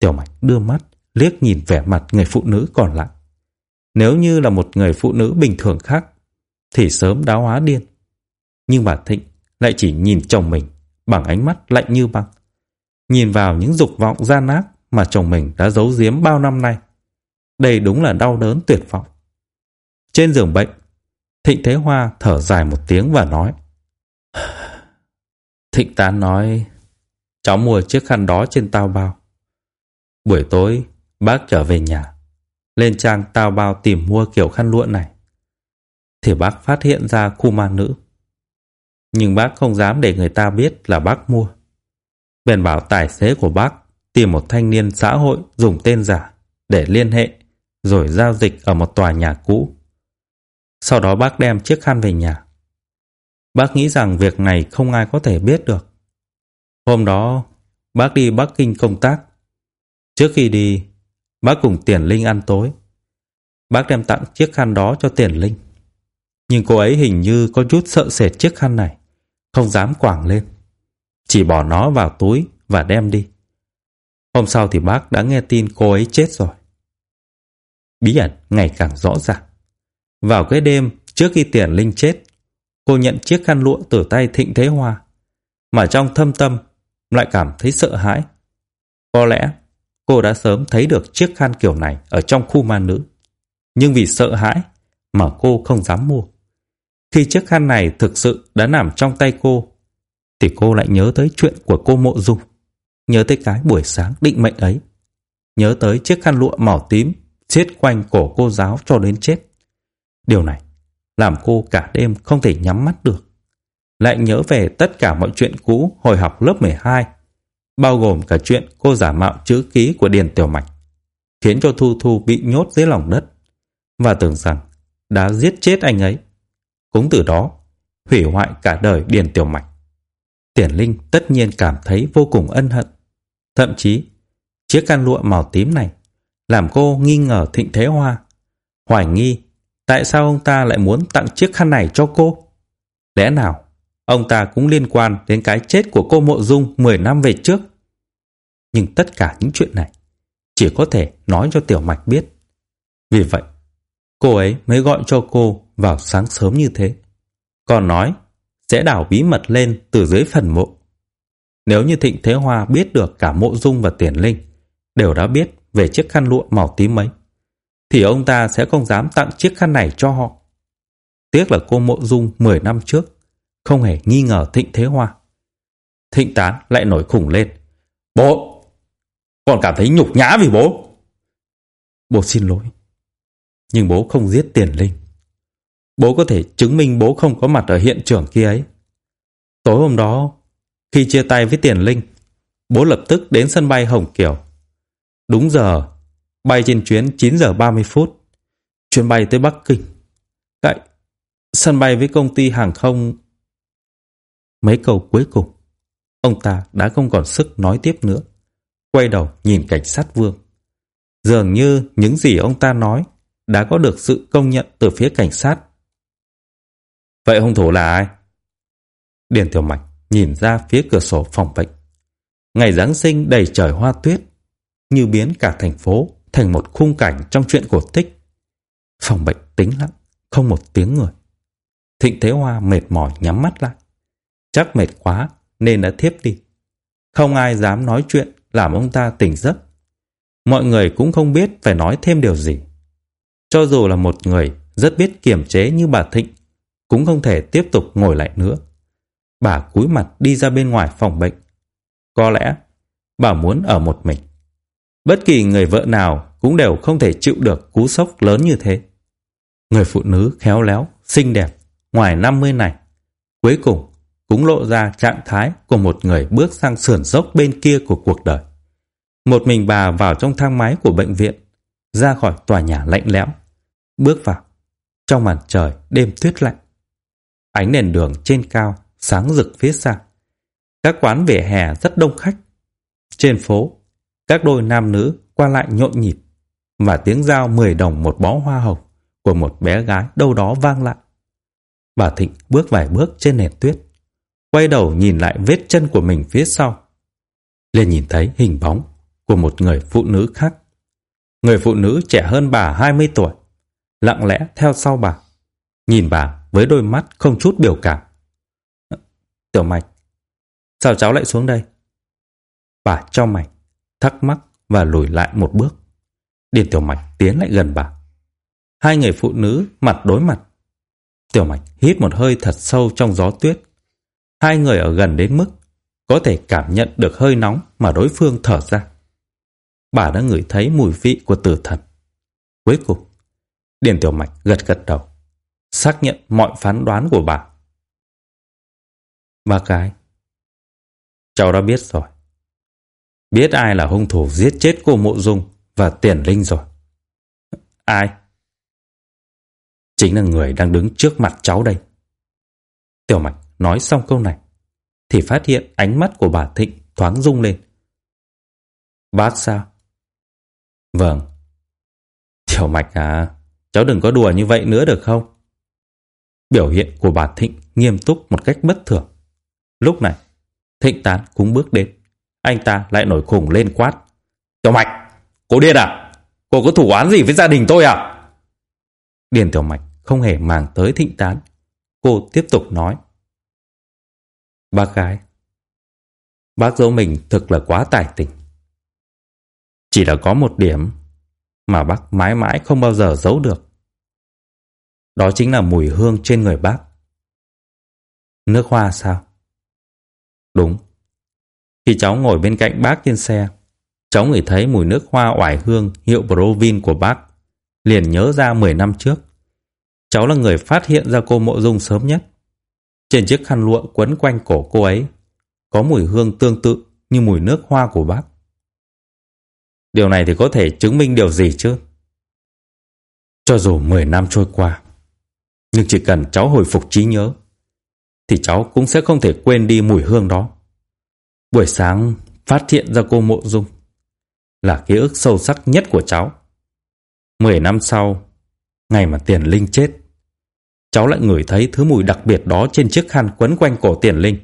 Tiểu Mạch đưa mắt liếc nhìn vẻ mặt người phụ nữ còn lại. Nếu như là một người phụ nữ bình thường khác thì sớm đã hóa điên. Nhưng bà Thịnh lại chỉ nhìn chồng mình bằng ánh mắt lạnh như băng, nhìn vào những dục vọng gian ác mà chồng mình đã giấu giếm bao năm nay. Đây đúng là đau đớn tuyệt vọng. Trên giường bệnh, Thịnh Thế Hoa thở dài một tiếng và nói: Thịnh Tán nói cháu mua chiếc khăn đó trên Taobao. Buổi tối bác trở về nhà, lên trang Taobao tìm mua kiểu khăn lụa này, thì bác phát hiện ra khu ma nữ. Nhưng bác không dám để người ta biết là bác mua. Bèn bảo tài xế của bác tìm một thanh niên xã hội dùng tên giả để liên hệ, rồi giao dịch ở một tòa nhà cũ. Sau đó bác đem chiếc khăn về nhà. Bác nghĩ rằng việc này không ai có thể biết được. Hôm đó bác đi Bắc Kinh công tác. Trước khi đi, bác cùng Tiền Linh ăn tối. Bác đem tặng chiếc khăn đó cho Tiền Linh. Nhưng cô ấy hình như có chút sợ sệt chiếc khăn này, không dám quàng lên, chỉ bỏ nó vào túi và đem đi. Hôm sau thì bác đã nghe tin cô ấy chết rồi. Bí ẩn ngày càng rõ ràng. Vào cái đêm trước khi Tiền Linh chết, cô nhận chiếc khăn lụa từ tay Thịnh Thế Hoa, mà trong thâm tâm lại cảm thấy sợ hãi. Có lẽ cô đã sớm thấy được chiếc khăn kiểu này ở trong khu ma nữ, nhưng vì sợ hãi mà cô không dám mua. Khi chiếc khăn này thực sự đã nằm trong tay cô, thì cô lại nhớ tới chuyện của cô Mộ Dung, nhớ tới cái buổi sáng định mệnh ấy, nhớ tới chiếc khăn lụa màu tím siết quanh cổ cô giáo cho đến chết. Điều này làm cô cả đêm không thể nhắm mắt được. Lại nhớ về tất cả mọi chuyện cũ hồi học lớp mười hai, bao gồm cả chuyện cô giả mạo chữ ký của Điền Tiểu Mạch, khiến cho Thu Thu bị nhốt dưới lòng đất, và tưởng rằng đã giết chết anh ấy, cũng từ đó hủy hoại cả đời Điền Tiểu Mạch. Tiền Linh tất nhiên cảm thấy vô cùng ân hận. Thậm chí chiếc khăn lụa màu tím này làm cô nghi ngờ Thịnh Thế Hoa, hoài nghi tại sao ông ta lại muốn tặng chiếc khăn này cho cô. Lẽ nào ông ta cũng liên quan đến cái chết của cô Mộ Dung mười năm về trước? Nhưng tất cả những chuyện này chỉ có thể nói cho Tiểu Mạch biết. Vì vậy cô ấy mới gọi cho cô vào sáng sớm như thế, còn nói sẽ đào bí mật lên từ dưới phần mộ. Nếu như Thịnh Thế Hoa biết được cả Mộ Dung và Tiền Linh đều đã biết về chiếc khăn lụa màu tím ấy, thì ông ta sẽ không dám tặng chiếc khăn này cho họ. Tiếc là cô Mộ Dung mười năm trước không hề nghi ngờ Thịnh Thế Hoa. Thịnh Tán lại nổi khùng lên: Bố! Con cảm thấy nhục nhã vì bố. Bố xin lỗi, nhưng bố không giết Tiền Linh. Bố có thể chứng minh bố không có mặt ở hiện trường kia ấy. Tối hôm đó, khi chia tay với Tiền Linh, bố lập tức đến sân bay Hồng Kiều. Đúng giờ, bay trên chuyến chín giờ ba mươi phút, chuyến bay tới Bắc Kinh. Tại sân bay với công ty hàng không. Mấy câu cuối cùng, ông ta đã không còn sức nói tiếp nữa. Quay đầu nhìn cảnh sát Vương. Dường như những gì ông ta nói đã có được sự công nhận từ phía cảnh sát. Vậy hung thủ là ai? Điền Tiểu Mạch nhìn ra phía cửa sổ phòng bệnh. Ngày Giáng sinh đầy trời hoa tuyết, như biến cả thành phố thành một khung cảnh trong truyện cổ tích. Phòng bệnh tĩnh lặng, không một tiếng người. Thịnh Thế Hoa mệt mỏi nhắm mắt lại. Chắc mệt quá nên đã thiếp đi. Không ai dám nói chuyện làm ông ta tỉnh giấc. Mọi người cũng không biết phải nói thêm điều gì. Cho dù là một người rất biết kiềm chế như bà Thịnh, cũng không thể tiếp tục ngồi lại nữa. Bà cúi mặt đi ra bên ngoài phòng bệnh. Có lẽ bà muốn ở một mình. Bất kỳ người vợ nào cũng đều không thể chịu được cú sốc lớn như thế. Người phụ nữ khéo léo, xinh đẹp, ngoài năm mươi này, cuối cùng cũng lộ ra trạng thái của một người bước sang sườn dốc bên kia của cuộc đời. Một mình bà vào trong thang máy của bệnh viện, ra khỏi tòa nhà lạnh lẽo, bước vào trong màn trời đêm tuyết lạnh. Ánh đèn đường trên cao sáng rực phía xa. Các quán vỉa hè rất đông khách. Trên phố, các đôi nam nữ qua lại nhộn nhịp, và tiếng dao mười đồng một bó hoa hồng của một bé gái đâu đó vang lại. Bà Thịnh bước vài bước trên nền tuyết, quay đầu nhìn lại vết chân của mình phía sau, liền nhìn thấy hình bóng của một người phụ nữ khác. Người phụ nữ trẻ hơn bà hai mươi tuổi, lặng lẽ theo sau bà, nhìn bà với đôi mắt không chút biểu cảm. Tiểu Mạch, sao cháu lại xuống đây? Bà chau mày, thắc mắc và lùi lại một bước. Điền Tiểu Mạch tiến lại gần bà. Hai người phụ nữ mặt đối mặt. Tiểu Mạch hít một hơi thật sâu trong gió tuyết. Hai người ở gần đến mức có thể cảm nhận được hơi nóng mà đối phương thở ra. Bà đã ngửi thấy mùi vị của tử thần. Cuối cùng, Điền Tiểu Mạch gật gật đầu, xác nhận mọi phán đoán của bà. Bác gái, cháu đã biết rồi. Biết ai là hung thủ giết chết cô Mộ Dung và Tiền Linh rồi. Ai? Chính là người đang đứng trước mặt cháu đây. Tiểu Mạch nói xong câu này thì phát hiện ánh mắt của bà Thịnh thoáng rung lên. Bác sao? Vâng. Tiểu Mạch à, cháu đừng có đùa như vậy nữa được không? Biểu hiện của bà Thịnh nghiêm túc một cách bất thường. Lúc này, Thịnh Tán cũng bước đến. Anh ta lại nổi khùng lên quát. Tiểu Mạch, cô điên à? Cô có thủ oán gì với gia đình tôi à? Điền Tiểu Mạch không hề màng tới Thịnh Tán. Cô tiếp tục nói. Bác gái, bác dỗ mình thực là quá tài tình. Chỉ là có một điểm mà bác mãi mãi không bao giờ giấu được. Đó chính là mùi hương trên người bác. Nước hoa sao? Đúng. Khi cháu ngồi bên cạnh bác trên xe, cháu ngửi thấy mùi nước hoa oải hương hiệu Provin của bác. Liền nhớ ra mười năm trước, cháu là người phát hiện ra cô Mộ Dung sớm nhất. Trên chiếc khăn lụa quấn quanh cổ cô ấy có mùi hương tương tự như mùi nước hoa của bác. Điều này thì có thể chứng minh điều gì chứ? Cho dù mười năm trôi qua, nhưng chỉ cần cháu hồi phục trí nhớ thì cháu cũng sẽ không thể quên đi mùi hương đó. Buổi sáng phát hiện ra cô Mộ Dung là ký ức sâu sắc nhất của cháu. Mười năm sau, ngày mà Tiền Linh chết, cháu lại ngửi thấy thứ mùi đặc biệt đó trên chiếc khăn quấn quanh cổ Tiền Linh.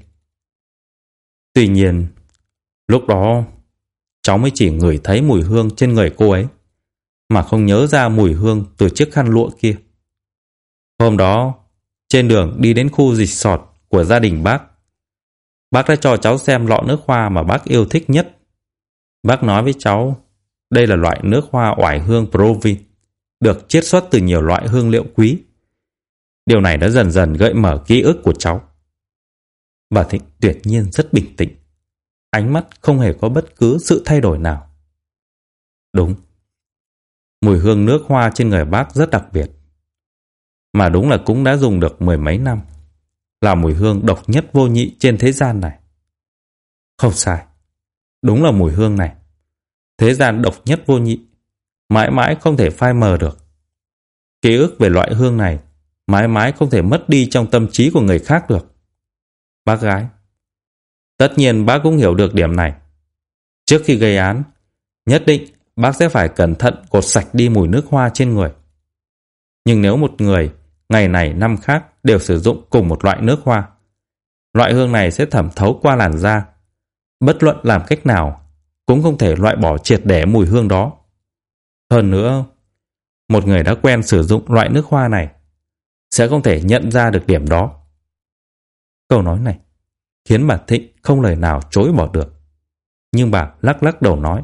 Tuy nhiên, lúc đó cháu mới chỉ ngửi thấy mùi hương trên người cô ấy, mà không nhớ ra mùi hương từ chiếc khăn lụa kia. Hôm đó, trên đường đi đến khu dịch sọt của gia đình bác, bác đã cho cháu xem lọ nước hoa mà bác yêu thích nhất. Bác nói với cháu, đây là loại nước hoa oải hương Provin, được chiết xuất từ nhiều loại hương liệu quý. Điều này đã dần dần gợi mở ký ức của cháu. Bà Thịnh tuyệt nhiên rất bình tĩnh, ánh mắt không hề có bất cứ sự thay đổi nào. Đúng, mùi hương nước hoa trên người bác rất đặc biệt, mà đúng là cũng đã dùng được mười mấy năm, là mùi hương độc nhất vô nhị trên thế gian này. Không sai, đúng là mùi hương này, thế gian độc nhất vô nhị, mãi mãi không thể phai mờ được. Ký ức về loại hương này mãi mãi không thể mất đi trong tâm trí của người khác được. Bác gái, tất nhiên bác cũng hiểu được điểm này. Trước khi gây án, nhất định bác sẽ phải cẩn thận gột sạch đi mùi nước hoa trên người. Nhưng nếu một người ngày này năm khác đều sử dụng cùng một loại nước hoa, loại hương này sẽ thẩm thấu qua làn da. Bất luận làm cách nào cũng không thể loại bỏ triệt để mùi hương đó. Hơn nữa, một người đã quen sử dụng loại nước hoa này sẽ không thể nhận ra được điểm đó. Câu nói này khiến bà Thịnh không lời nào chối bỏ được. Nhưng bà lắc lắc đầu nói,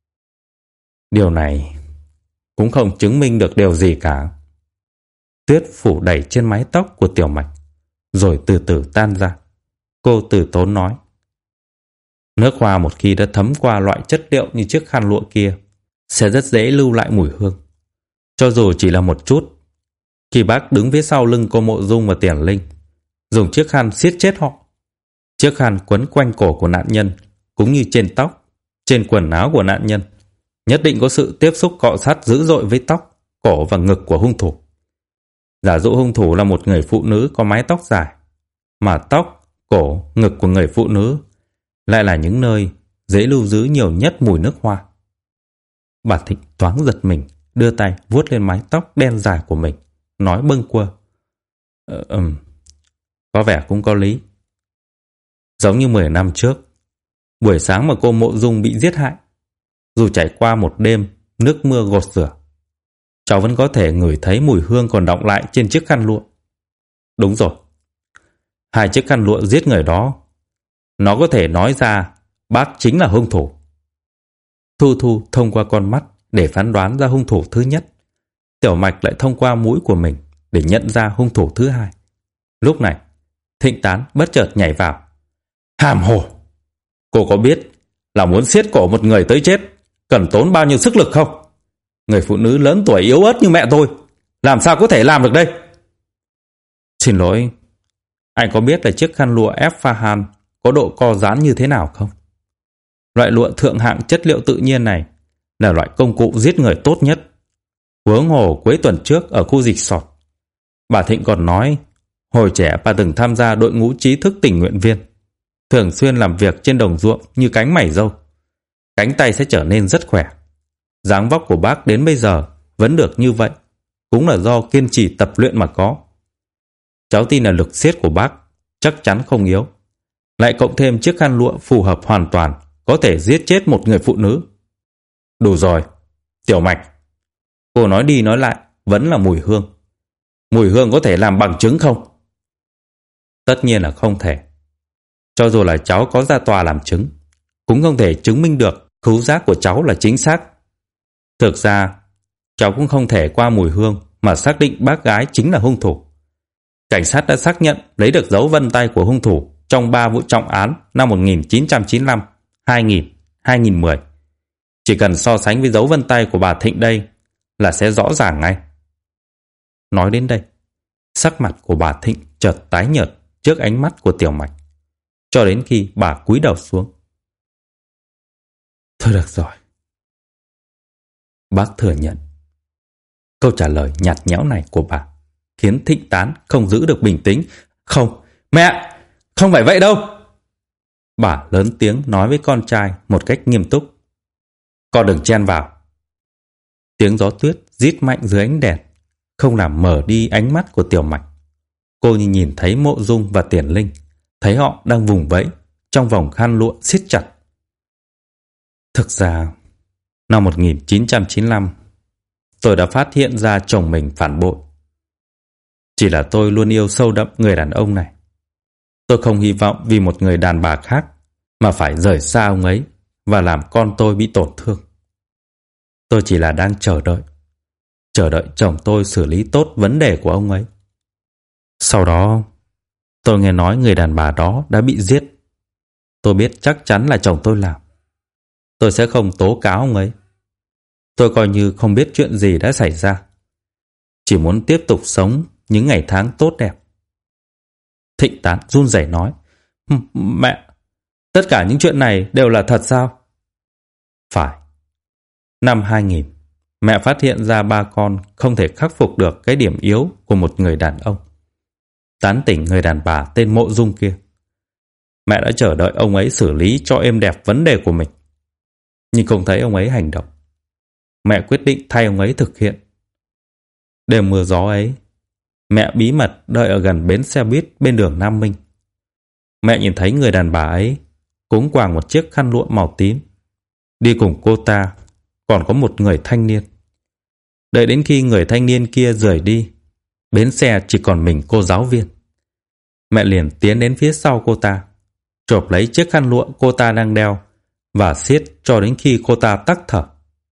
điều này cũng không chứng minh được điều gì cả. Tuyết phủ đầy trên mái tóc của Tiểu Mạch, rồi từ từ tan ra. Cô từ tốn nói, nước hoa một khi đã thấm qua loại chất liệu như chiếc khăn lụa kia sẽ rất dễ lưu lại mùi hương. Cho dù chỉ là một chút, khi bác đứng phía sau lưng cô Mộ Dung và Tiền Linh, dùng chiếc khăn siết chết họ, chiếc khăn quấn quanh cổ của nạn nhân cũng như trên tóc, trên quần áo của nạn nhân, nhất định có sự tiếp xúc cọ sát dữ dội với tóc, cổ và ngực của hung thủ. Giả dụ hung thủ là một người phụ nữ có mái tóc dài, mà tóc, cổ, ngực của người phụ nữ lại là những nơi dễ lưu giữ nhiều nhất mùi nước hoa. Bà Thịnh thoáng giật mình, đưa tay vuốt lên mái tóc đen dài của mình, nói bâng quơ. Ờ, ừm, có vẻ cũng có lý. Giống như mười năm trước, buổi sáng mà cô Mộ Dung bị giết hại, Dù trải qua một đêm nước mưa gột rửa, cháu vẫn có thể ngửi thấy mùi hương còn đọng lại trên chiếc khăn lụa. Đúng rồi, hai chiếc khăn lụa giết người đó, nó có thể nói ra bác chính là hung thủ. Thu Thu thông qua con mắt để phán đoán ra hung thủ thứ nhất. Tiểu Mạch lại thông qua mũi của mình để nhận ra hung thủ thứ hai. Lúc này, Thịnh Tán bất chợt nhảy vào. Hàm hồ! Cô có biết là muốn siết cổ một người tới chết cần tốn bao nhiêu sức lực không? Người phụ nữ lớn tuổi yếu ớt như mẹ tôi làm sao có thể làm được đây? Xin lỗi, anh có biết là chiếc khăn lụa Esfahan có độ co giãn như thế nào không? Loại lụa thượng hạng chất liệu tự nhiên này là loại công cụ giết người tốt nhất. Huống hồ cuối tuần trước ở khu dịch sọt, bà Thịnh còn nói hồi trẻ bà từng tham gia đội ngũ trí thức tình nguyện viên, thường xuyên làm việc trên đồng ruộng như cánh mày râu. Cánh tay sẽ trở nên rất khỏe. Dáng vóc của bác đến bây giờ vẫn được như vậy, cũng là do kiên trì tập luyện mà có. Cháu tin là lực siết của bác chắc chắn không yếu. Lại cộng thêm chiếc khăn lụa phù hợp hoàn toàn, có thể giết chết một người phụ nữ. Đủ rồi, Tiểu Mạch. Cô nói đi nói lại vẫn là mùi hương. Mùi hương có thể làm bằng chứng không? Tất nhiên là không thể. Cho dù là cháu có ra tòa làm chứng, cũng không thể chứng minh được khứu giác của cháu là chính xác. Thực ra, cháu cũng không thể qua mùi hương mà xác định bác gái chính là hung thủ. Cảnh sát đã xác nhận lấy được dấu vân tay của hung thủ trong ba vụ trọng án năm một nghìn chín trăm chín mươi lăm, hai nghìn, hai nghìn mười. Chỉ cần so sánh với dấu vân tay của bà Thịnh đây là sẽ rõ ràng ngay. Nói đến đây, sắc mặt của bà Thịnh chợt tái nhợt trước ánh mắt của Tiểu Mạch, cho đến khi bà cúi đầu xuống. Thôi được rồi. Bác thừa nhận. Câu trả lời nhạt nhẽo này của bà khiến Thịnh Tán không giữ được bình tĩnh. Không, mẹ, không phải vậy đâu. Bà lớn tiếng nói với con trai một cách nghiêm túc. Con đừng chen vào. Tiếng gió tuyết rít mạnh dưới ánh đèn, không làm mở đi ánh mắt của Tiểu Mạch. Cô như nhìn thấy Mộ Dung và Tiền Linh, thấy họ đang vùng vẫy trong vòng khăn lụa siết chặt. Thực ra, năm một nghìn chín trăm chín mươi lăm, tôi đã phát hiện ra chồng mình phản bội. Chỉ là tôi luôn yêu sâu đậm người đàn ông này. Tôi không hy vọng vì một người đàn bà khác mà phải rời xa ông ấy và làm con tôi bị tổn thương. Tôi chỉ là đang chờ đợi, chờ đợi chồng tôi xử lý tốt vấn đề của ông ấy. Sau đó, tôi nghe nói người đàn bà đó đã bị giết. Tôi biết chắc chắn là chồng tôi làm. Tôi sẽ không tố cáo ông ấy. Tôi coi như không biết chuyện gì đã xảy ra. Chỉ muốn tiếp tục sống những ngày tháng tốt đẹp. Thịnh Tán run rẩy nói. Mẹ, tất cả những chuyện này đều là thật sao? Phải. Năm hai nghìn, mẹ phát hiện ra ba con không thể khắc phục được cái điểm yếu của một người đàn ông. Tán tỉnh người đàn bà tên Mộ Dung kia. Mẹ đã chờ đợi ông ấy xử lý cho êm đẹp vấn đề của mình, nhưng không thấy ông ấy hành động. Mẹ quyết định thay ông ấy thực hiện. Đêm mưa gió ấy, mẹ bí mật đợi ở gần bến xe buýt bên đường Nam Minh. Mẹ nhìn thấy người đàn bà ấy cúng quàng một chiếc khăn lụa màu tím. Đi cùng cô ta còn có một người thanh niên. Đợi đến khi người thanh niên kia rời đi, bến xe chỉ còn mình cô giáo viên. Mẹ liền tiến đến phía sau cô ta, chộp lấy chiếc khăn lụa cô ta đang đeo và siết cho đến khi cô ta tắc thở.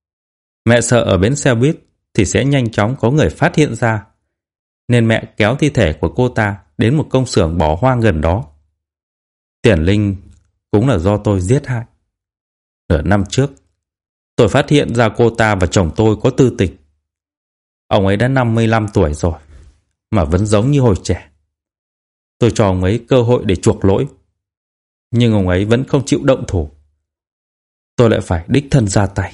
Mẹ sợ ở bến xe buýt thì sẽ nhanh chóng có người phát hiện ra, nên mẹ kéo thi thể của cô ta đến một công xưởng bỏ hoang gần đó. Tiền Linh cũng là do tôi giết hại. Nửa năm trước, tôi phát hiện ra cô ta và chồng tôi có tư tình. Ông ấy đã năm mươi lăm tuổi rồi, mà vẫn giống như hồi trẻ. Tôi cho ông ấy cơ hội để chuộc lỗi, nhưng ông ấy vẫn không chịu động thủ. Tôi lại phải đích thân ra tay.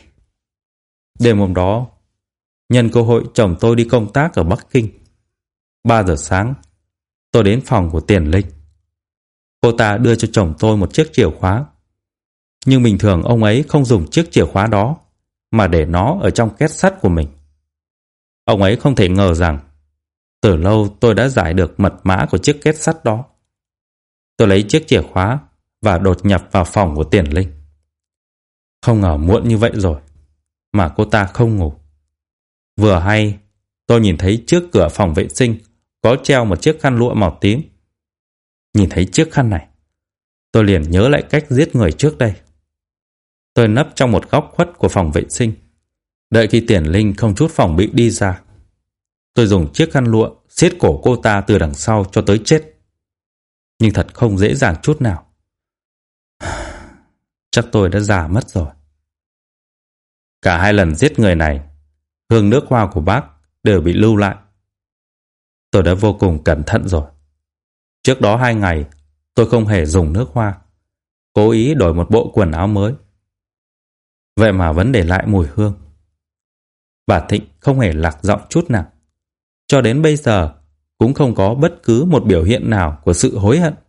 Đêm hôm đó, nhân cơ hội chồng tôi đi công tác ở Bắc Kinh. ba giờ sáng, tôi đến phòng của Tiền Linh. Cô ta đưa cho chồng tôi một chiếc chìa khóa. Nhưng bình thường ông ấy không dùng chiếc chìa khóa đó, mà để nó ở trong két sắt của mình. Ông ấy không thể ngờ rằng từ lâu tôi đã giải được mật mã của chiếc két sắt đó. Tôi lấy chiếc chìa khóa và đột nhập vào phòng của Tiền Linh. Không ngờ muộn như vậy rồi mà cô ta không ngủ. Vừa hay tôi nhìn thấy trước cửa phòng vệ sinh có treo một chiếc khăn lụa màu tím. Nhìn thấy chiếc khăn này, tôi liền nhớ lại cách giết người trước đây. Tôi nấp trong một góc khuất của phòng vệ sinh, đợi khi Tiền Linh không chút phòng bị đi ra. Tôi dùng chiếc khăn lụa siết cổ cô ta từ đằng sau cho tới chết. Nhưng thật không dễ dàng chút nào. Chắc tôi đã già mất rồi. Cả hai lần giết người này, hương nước hoa của bác đều bị lưu lại. Tôi đã vô cùng cẩn thận rồi. Trước đó hai ngày, tôi không hề dùng nước hoa, cố ý đổi một bộ quần áo mới. Vậy mà vẫn để lại mùi hương. Bà Thịnh không hề lạc giọng chút nào. Cho đến bây giờ cũng không có bất cứ một biểu hiện nào của sự hối hận.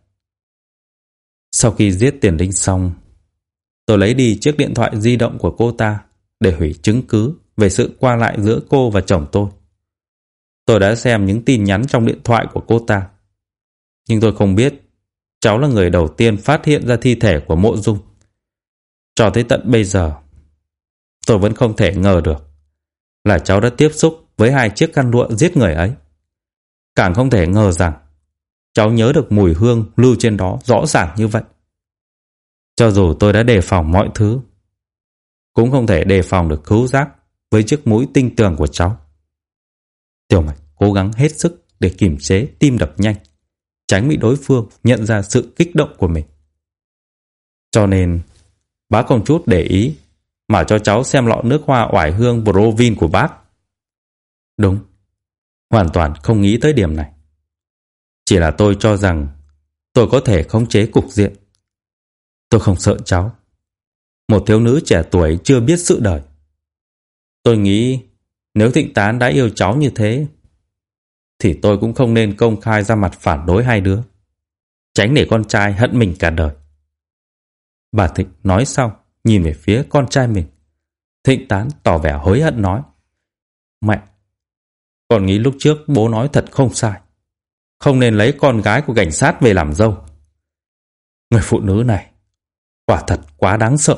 Sau khi giết Tiền Linh xong, tôi lấy đi chiếc điện thoại di động của cô ta để hủy chứng cứ về sự qua lại giữa cô và chồng tôi. Tôi đã xem những tin nhắn trong điện thoại của cô ta. Nhưng tôi không biết cháu là người đầu tiên phát hiện ra thi thể của Mộ Dung. Cho tới tận bây giờ, tôi vẫn không thể ngờ được là cháu đã tiếp xúc với hai chiếc khăn lụa giết người ấy. Càng không thể ngờ rằng cháu nhớ được mùi hương lưu trên đó rõ ràng như vậy. Cho dù tôi đã đề phòng mọi thứ, cũng không thể đề phòng được khứu giác với chiếc mũi tinh tường của cháu. Tiểu Mạch cố gắng hết sức để kiềm chế tim đập nhanh, tránh bị đối phương nhận ra sự kích động của mình. Cho nên, bác không chút để ý mà cho cháu xem lọ nước hoa oải hương Provin của bác. Đúng, hoàn toàn không nghĩ tới điểm này. Chỉ là tôi cho rằng tôi có thể khống chế cục diện. Tôi không sợ cháu, một thiếu nữ trẻ tuổi chưa biết sự đời. Tôi nghĩ nếu Thịnh Tán đã yêu cháu như thế, thì tôi cũng không nên công khai ra mặt phản đối hai đứa, tránh để con trai hận mình cả đời. Bà Thịnh nói xong, nhìn về phía con trai mình. Thịnh Tán tỏ vẻ hối hận nói: Mẹ, con nghĩ lúc trước bố nói thật không sai, không nên lấy con gái của cảnh sát về làm dâu. Người phụ nữ này quả thật quá đáng sợ.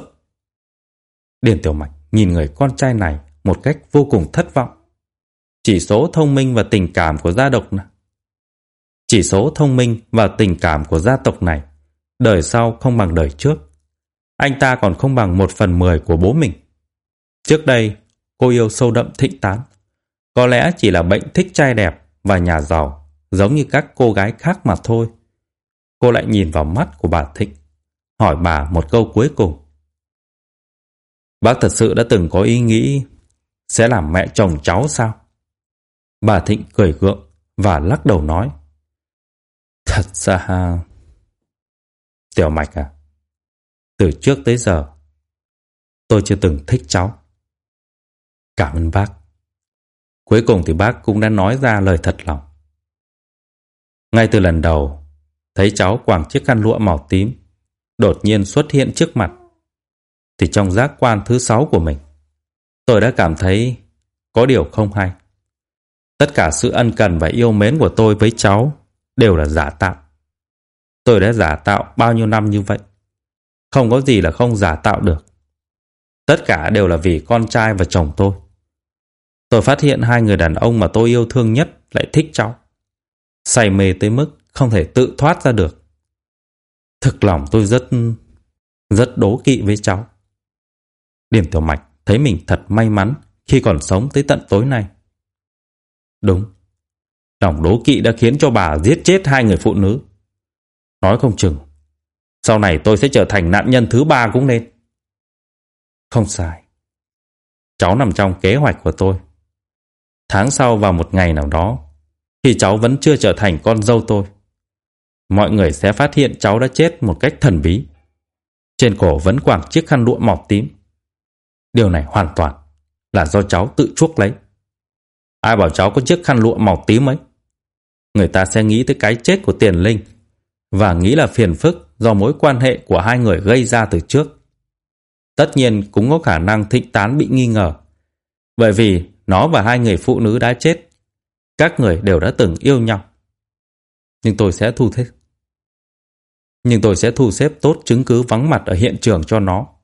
Điền Tiểu Mạch nhìn người con trai này một cách vô cùng thất vọng. Chỉ số thông minh và tình cảm của gia tộc này, chỉ số thông minh và tình cảm của gia tộc này, đời sau không bằng đời trước. Anh ta còn không bằng một phần mười của bố mình. Trước đây, cô yêu sâu đậm Thịnh Tán. Có lẽ chỉ là bệnh thích trai đẹp và nhà giàu, giống như các cô gái khác mà thôi. Cô lại nhìn vào mắt của bà Thịnh, hỏi bà một câu cuối cùng. Bác thật sự đã từng có ý nghĩ sẽ làm mẹ chồng cháu sao? Bà Thịnh cười gượng và lắc đầu nói: Thật ra... Tiểu Mạch à, từ trước tới giờ tôi chưa từng thích cháu. Cảm ơn bác. Cuối cùng thì bác cũng đã nói ra lời thật lòng. Ngay từ lần đầu thấy cháu quàng chiếc khăn lụa màu tím đột nhiên xuất hiện trước mặt, thì trong giác quan thứ sáu của mình, tôi đã cảm thấy có điều không hay. Tất cả sự ân cần và yêu mến của tôi với cháu đều là giả tạo. Tôi đã giả tạo bao nhiêu năm như vậy, không có gì là không giả tạo được. Tất cả đều là vì con trai và chồng tôi. Tôi phát hiện hai người đàn ông mà tôi yêu thương nhất lại thích cháu, say mê tới mức không thể tự thoát ra được. Thực lòng tôi rất, rất đố kỵ với cháu. Điền Tiểu Mạch thấy mình thật may mắn khi còn sống tới tận tối nay. Đúng, lòng đố kỵ đã khiến cho bà giết chết hai người phụ nữ. Nói không chừng sau này tôi sẽ trở thành nạn nhân thứ ba cũng nên. Không sai, cháu nằm trong kế hoạch của tôi. Tháng sau vào một ngày nào đó, khi cháu vẫn chưa trở thành con dâu tôi, mọi người sẽ phát hiện cháu đã chết một cách thần bí. Trên cổ vẫn quàng chiếc khăn lụa màu tím. Điều này hoàn toàn là do cháu tự chuốc lấy. Ai bảo cháu có chiếc khăn lụa màu tím ấy? Người ta sẽ nghĩ tới cái chết của Tiền Linh và nghĩ là phiền phức do mối quan hệ của hai người gây ra từ trước. Tất nhiên cũng có khả năng Thịnh Tán bị nghi ngờ, bởi vì nó và hai người phụ nữ đã chết, các người đều đã từng yêu nhau. Nhưng tôi sẽ thu xếp Nhưng tôi sẽ thu xếp tốt chứng cứ vắng mặt ở hiện trường cho nó,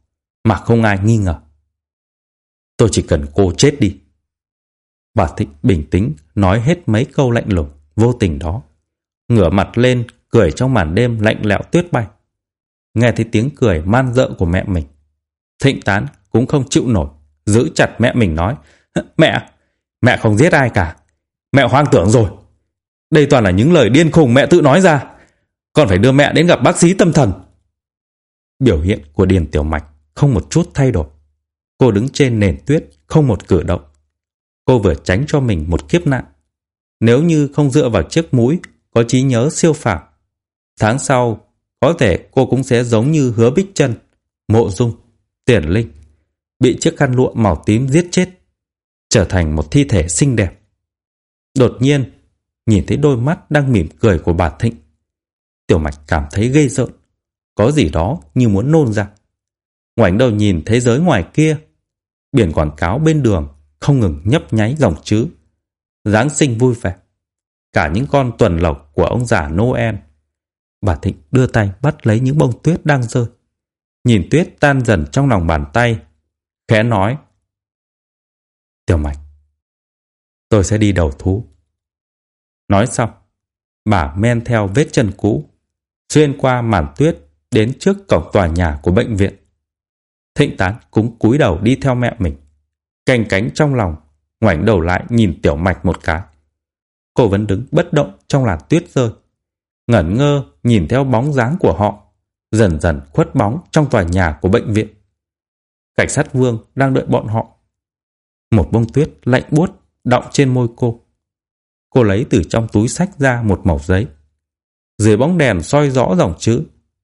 mà không ai nghi ngờ. Tôi chỉ cần cô chết đi. Bà Thịnh bình tĩnh nói hết mấy câu lạnh lùng vô tình đó, ngửa mặt lên cười trong màn đêm lạnh lẽo tuyết bay. Nghe thấy tiếng cười man rợ của mẹ mình, Thịnh Tán cũng không chịu nổi, giữ chặt mẹ mình nói: Mẹ, mẹ không giết ai cả. Mẹ hoang tưởng rồi. Đây toàn là những lời điên khùng mẹ tự nói ra. Con phải đưa mẹ đến gặp bác sĩ tâm thần. Biểu hiện của Điền Tiểu Mạch không một chút thay đổi. Cô đứng trên nền tuyết không một cử động. Cô vừa tránh cho mình một kiếp nạn. Nếu như không dựa vào chiếc mũi có trí nhớ siêu phàm, tháng sau có thể cô cũng sẽ giống như Hứa Bích Chân, Mộ Dung, Tiền Linh, bị chiếc khăn lụa màu tím giết chết, trở thành một thi thể xinh đẹp. Đột nhiên nhìn thấy đôi mắt đang mỉm cười của bà Thịnh, Tiểu Mạch cảm thấy ghê rợn, có gì đó như muốn nôn ra. Ngoảnh đầu nhìn thế giới ngoài kia, biển quảng cáo bên đường không ngừng nhấp nháy dòng chữ Giáng sinh vui vẻ, cả những con tuần lộc của ông già Noel. Bà Thịnh đưa tay bắt lấy những bông tuyết đang rơi, nhìn tuyết tan dần trong lòng bàn tay, khẽ nói: Tiểu Mạch, tôi sẽ đi đầu thú. Nói xong, bà men theo vết chân cũ, xuyên qua màn tuyết đến trước cổng tòa nhà của bệnh viện. Thịnh Tán cũng cúi đầu đi theo mẹ mình, canh cánh trong lòng, ngoảnh đầu lại nhìn Tiểu Mạch một cái. Cô vẫn đứng bất động trong làn tuyết rơi, ngẩn ngơ nhìn theo bóng dáng của họ dần dần khuất bóng trong tòa nhà của bệnh viện. Cảnh sát Vương đang đợi bọn họ. Một bông tuyết lạnh buốt đọng trên môi cô. Cô lấy từ trong túi xách ra một mẩu giấy. Dưới bóng đèn soi rõ dòng chữ: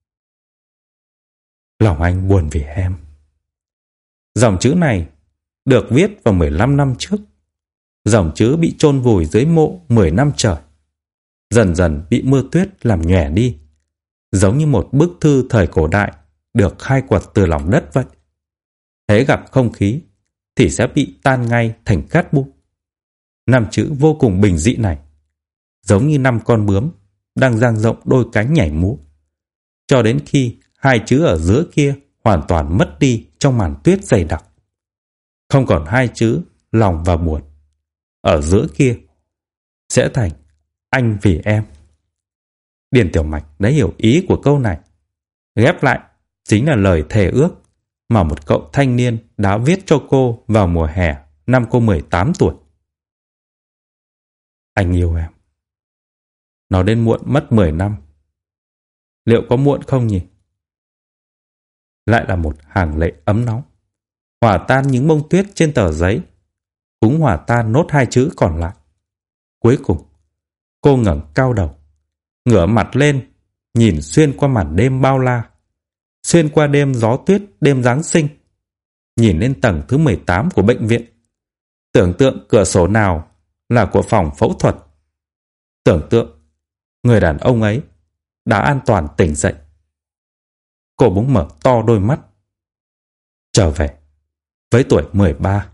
Lòng anh buồn vì em. Dòng chữ này được viết vào mười lăm năm trước. Dòng chữ bị chôn vùi dưới mộ mười năm trời, dần dần bị mưa tuyết làm nhòe đi, giống như một bức thư thời cổ đại được khai quật từ lòng đất vậy. Hễ gặp không khí thì sẽ bị tan ngay thành cát bụi. Năm chữ vô cùng bình dị này giống như năm con bướm đang dang rộng đôi cánh nhảy múa, cho đến khi hai chữ ở giữa kia hoàn toàn mất đi trong màn tuyết dày đặc. Không còn hai chữ lòng và buồn. Ở giữa kia sẽ thành anh vì em. Điền Tiểu Mạch đã hiểu ý của câu này. Ghép lại chính là lời thề ước mà một cậu thanh niên đã viết cho cô vào mùa hè năm cô mười tám tuổi. Anh yêu em. Nó đến muộn mất mười năm. Liệu có muộn không nhỉ? Lại là một hàng lệ ấm nóng, hòa tan những bông tuyết trên tờ giấy, cũng hòa tan nốt hai chữ còn lại. Cuối cùng, cô ngẩng cao đầu, ngửa mặt lên, nhìn xuyên qua màn đêm bao la, xuyên qua đêm gió tuyết đêm Giáng sinh, nhìn lên tầng thứ mười tám của bệnh viện. Tưởng tượng cửa sổ nào là của phòng phẫu thuật. Tưởng tượng người đàn ông ấy đã an toàn tỉnh dậy. Cô bỗng mở to đôi mắt. Trở về với tuổi mười ba.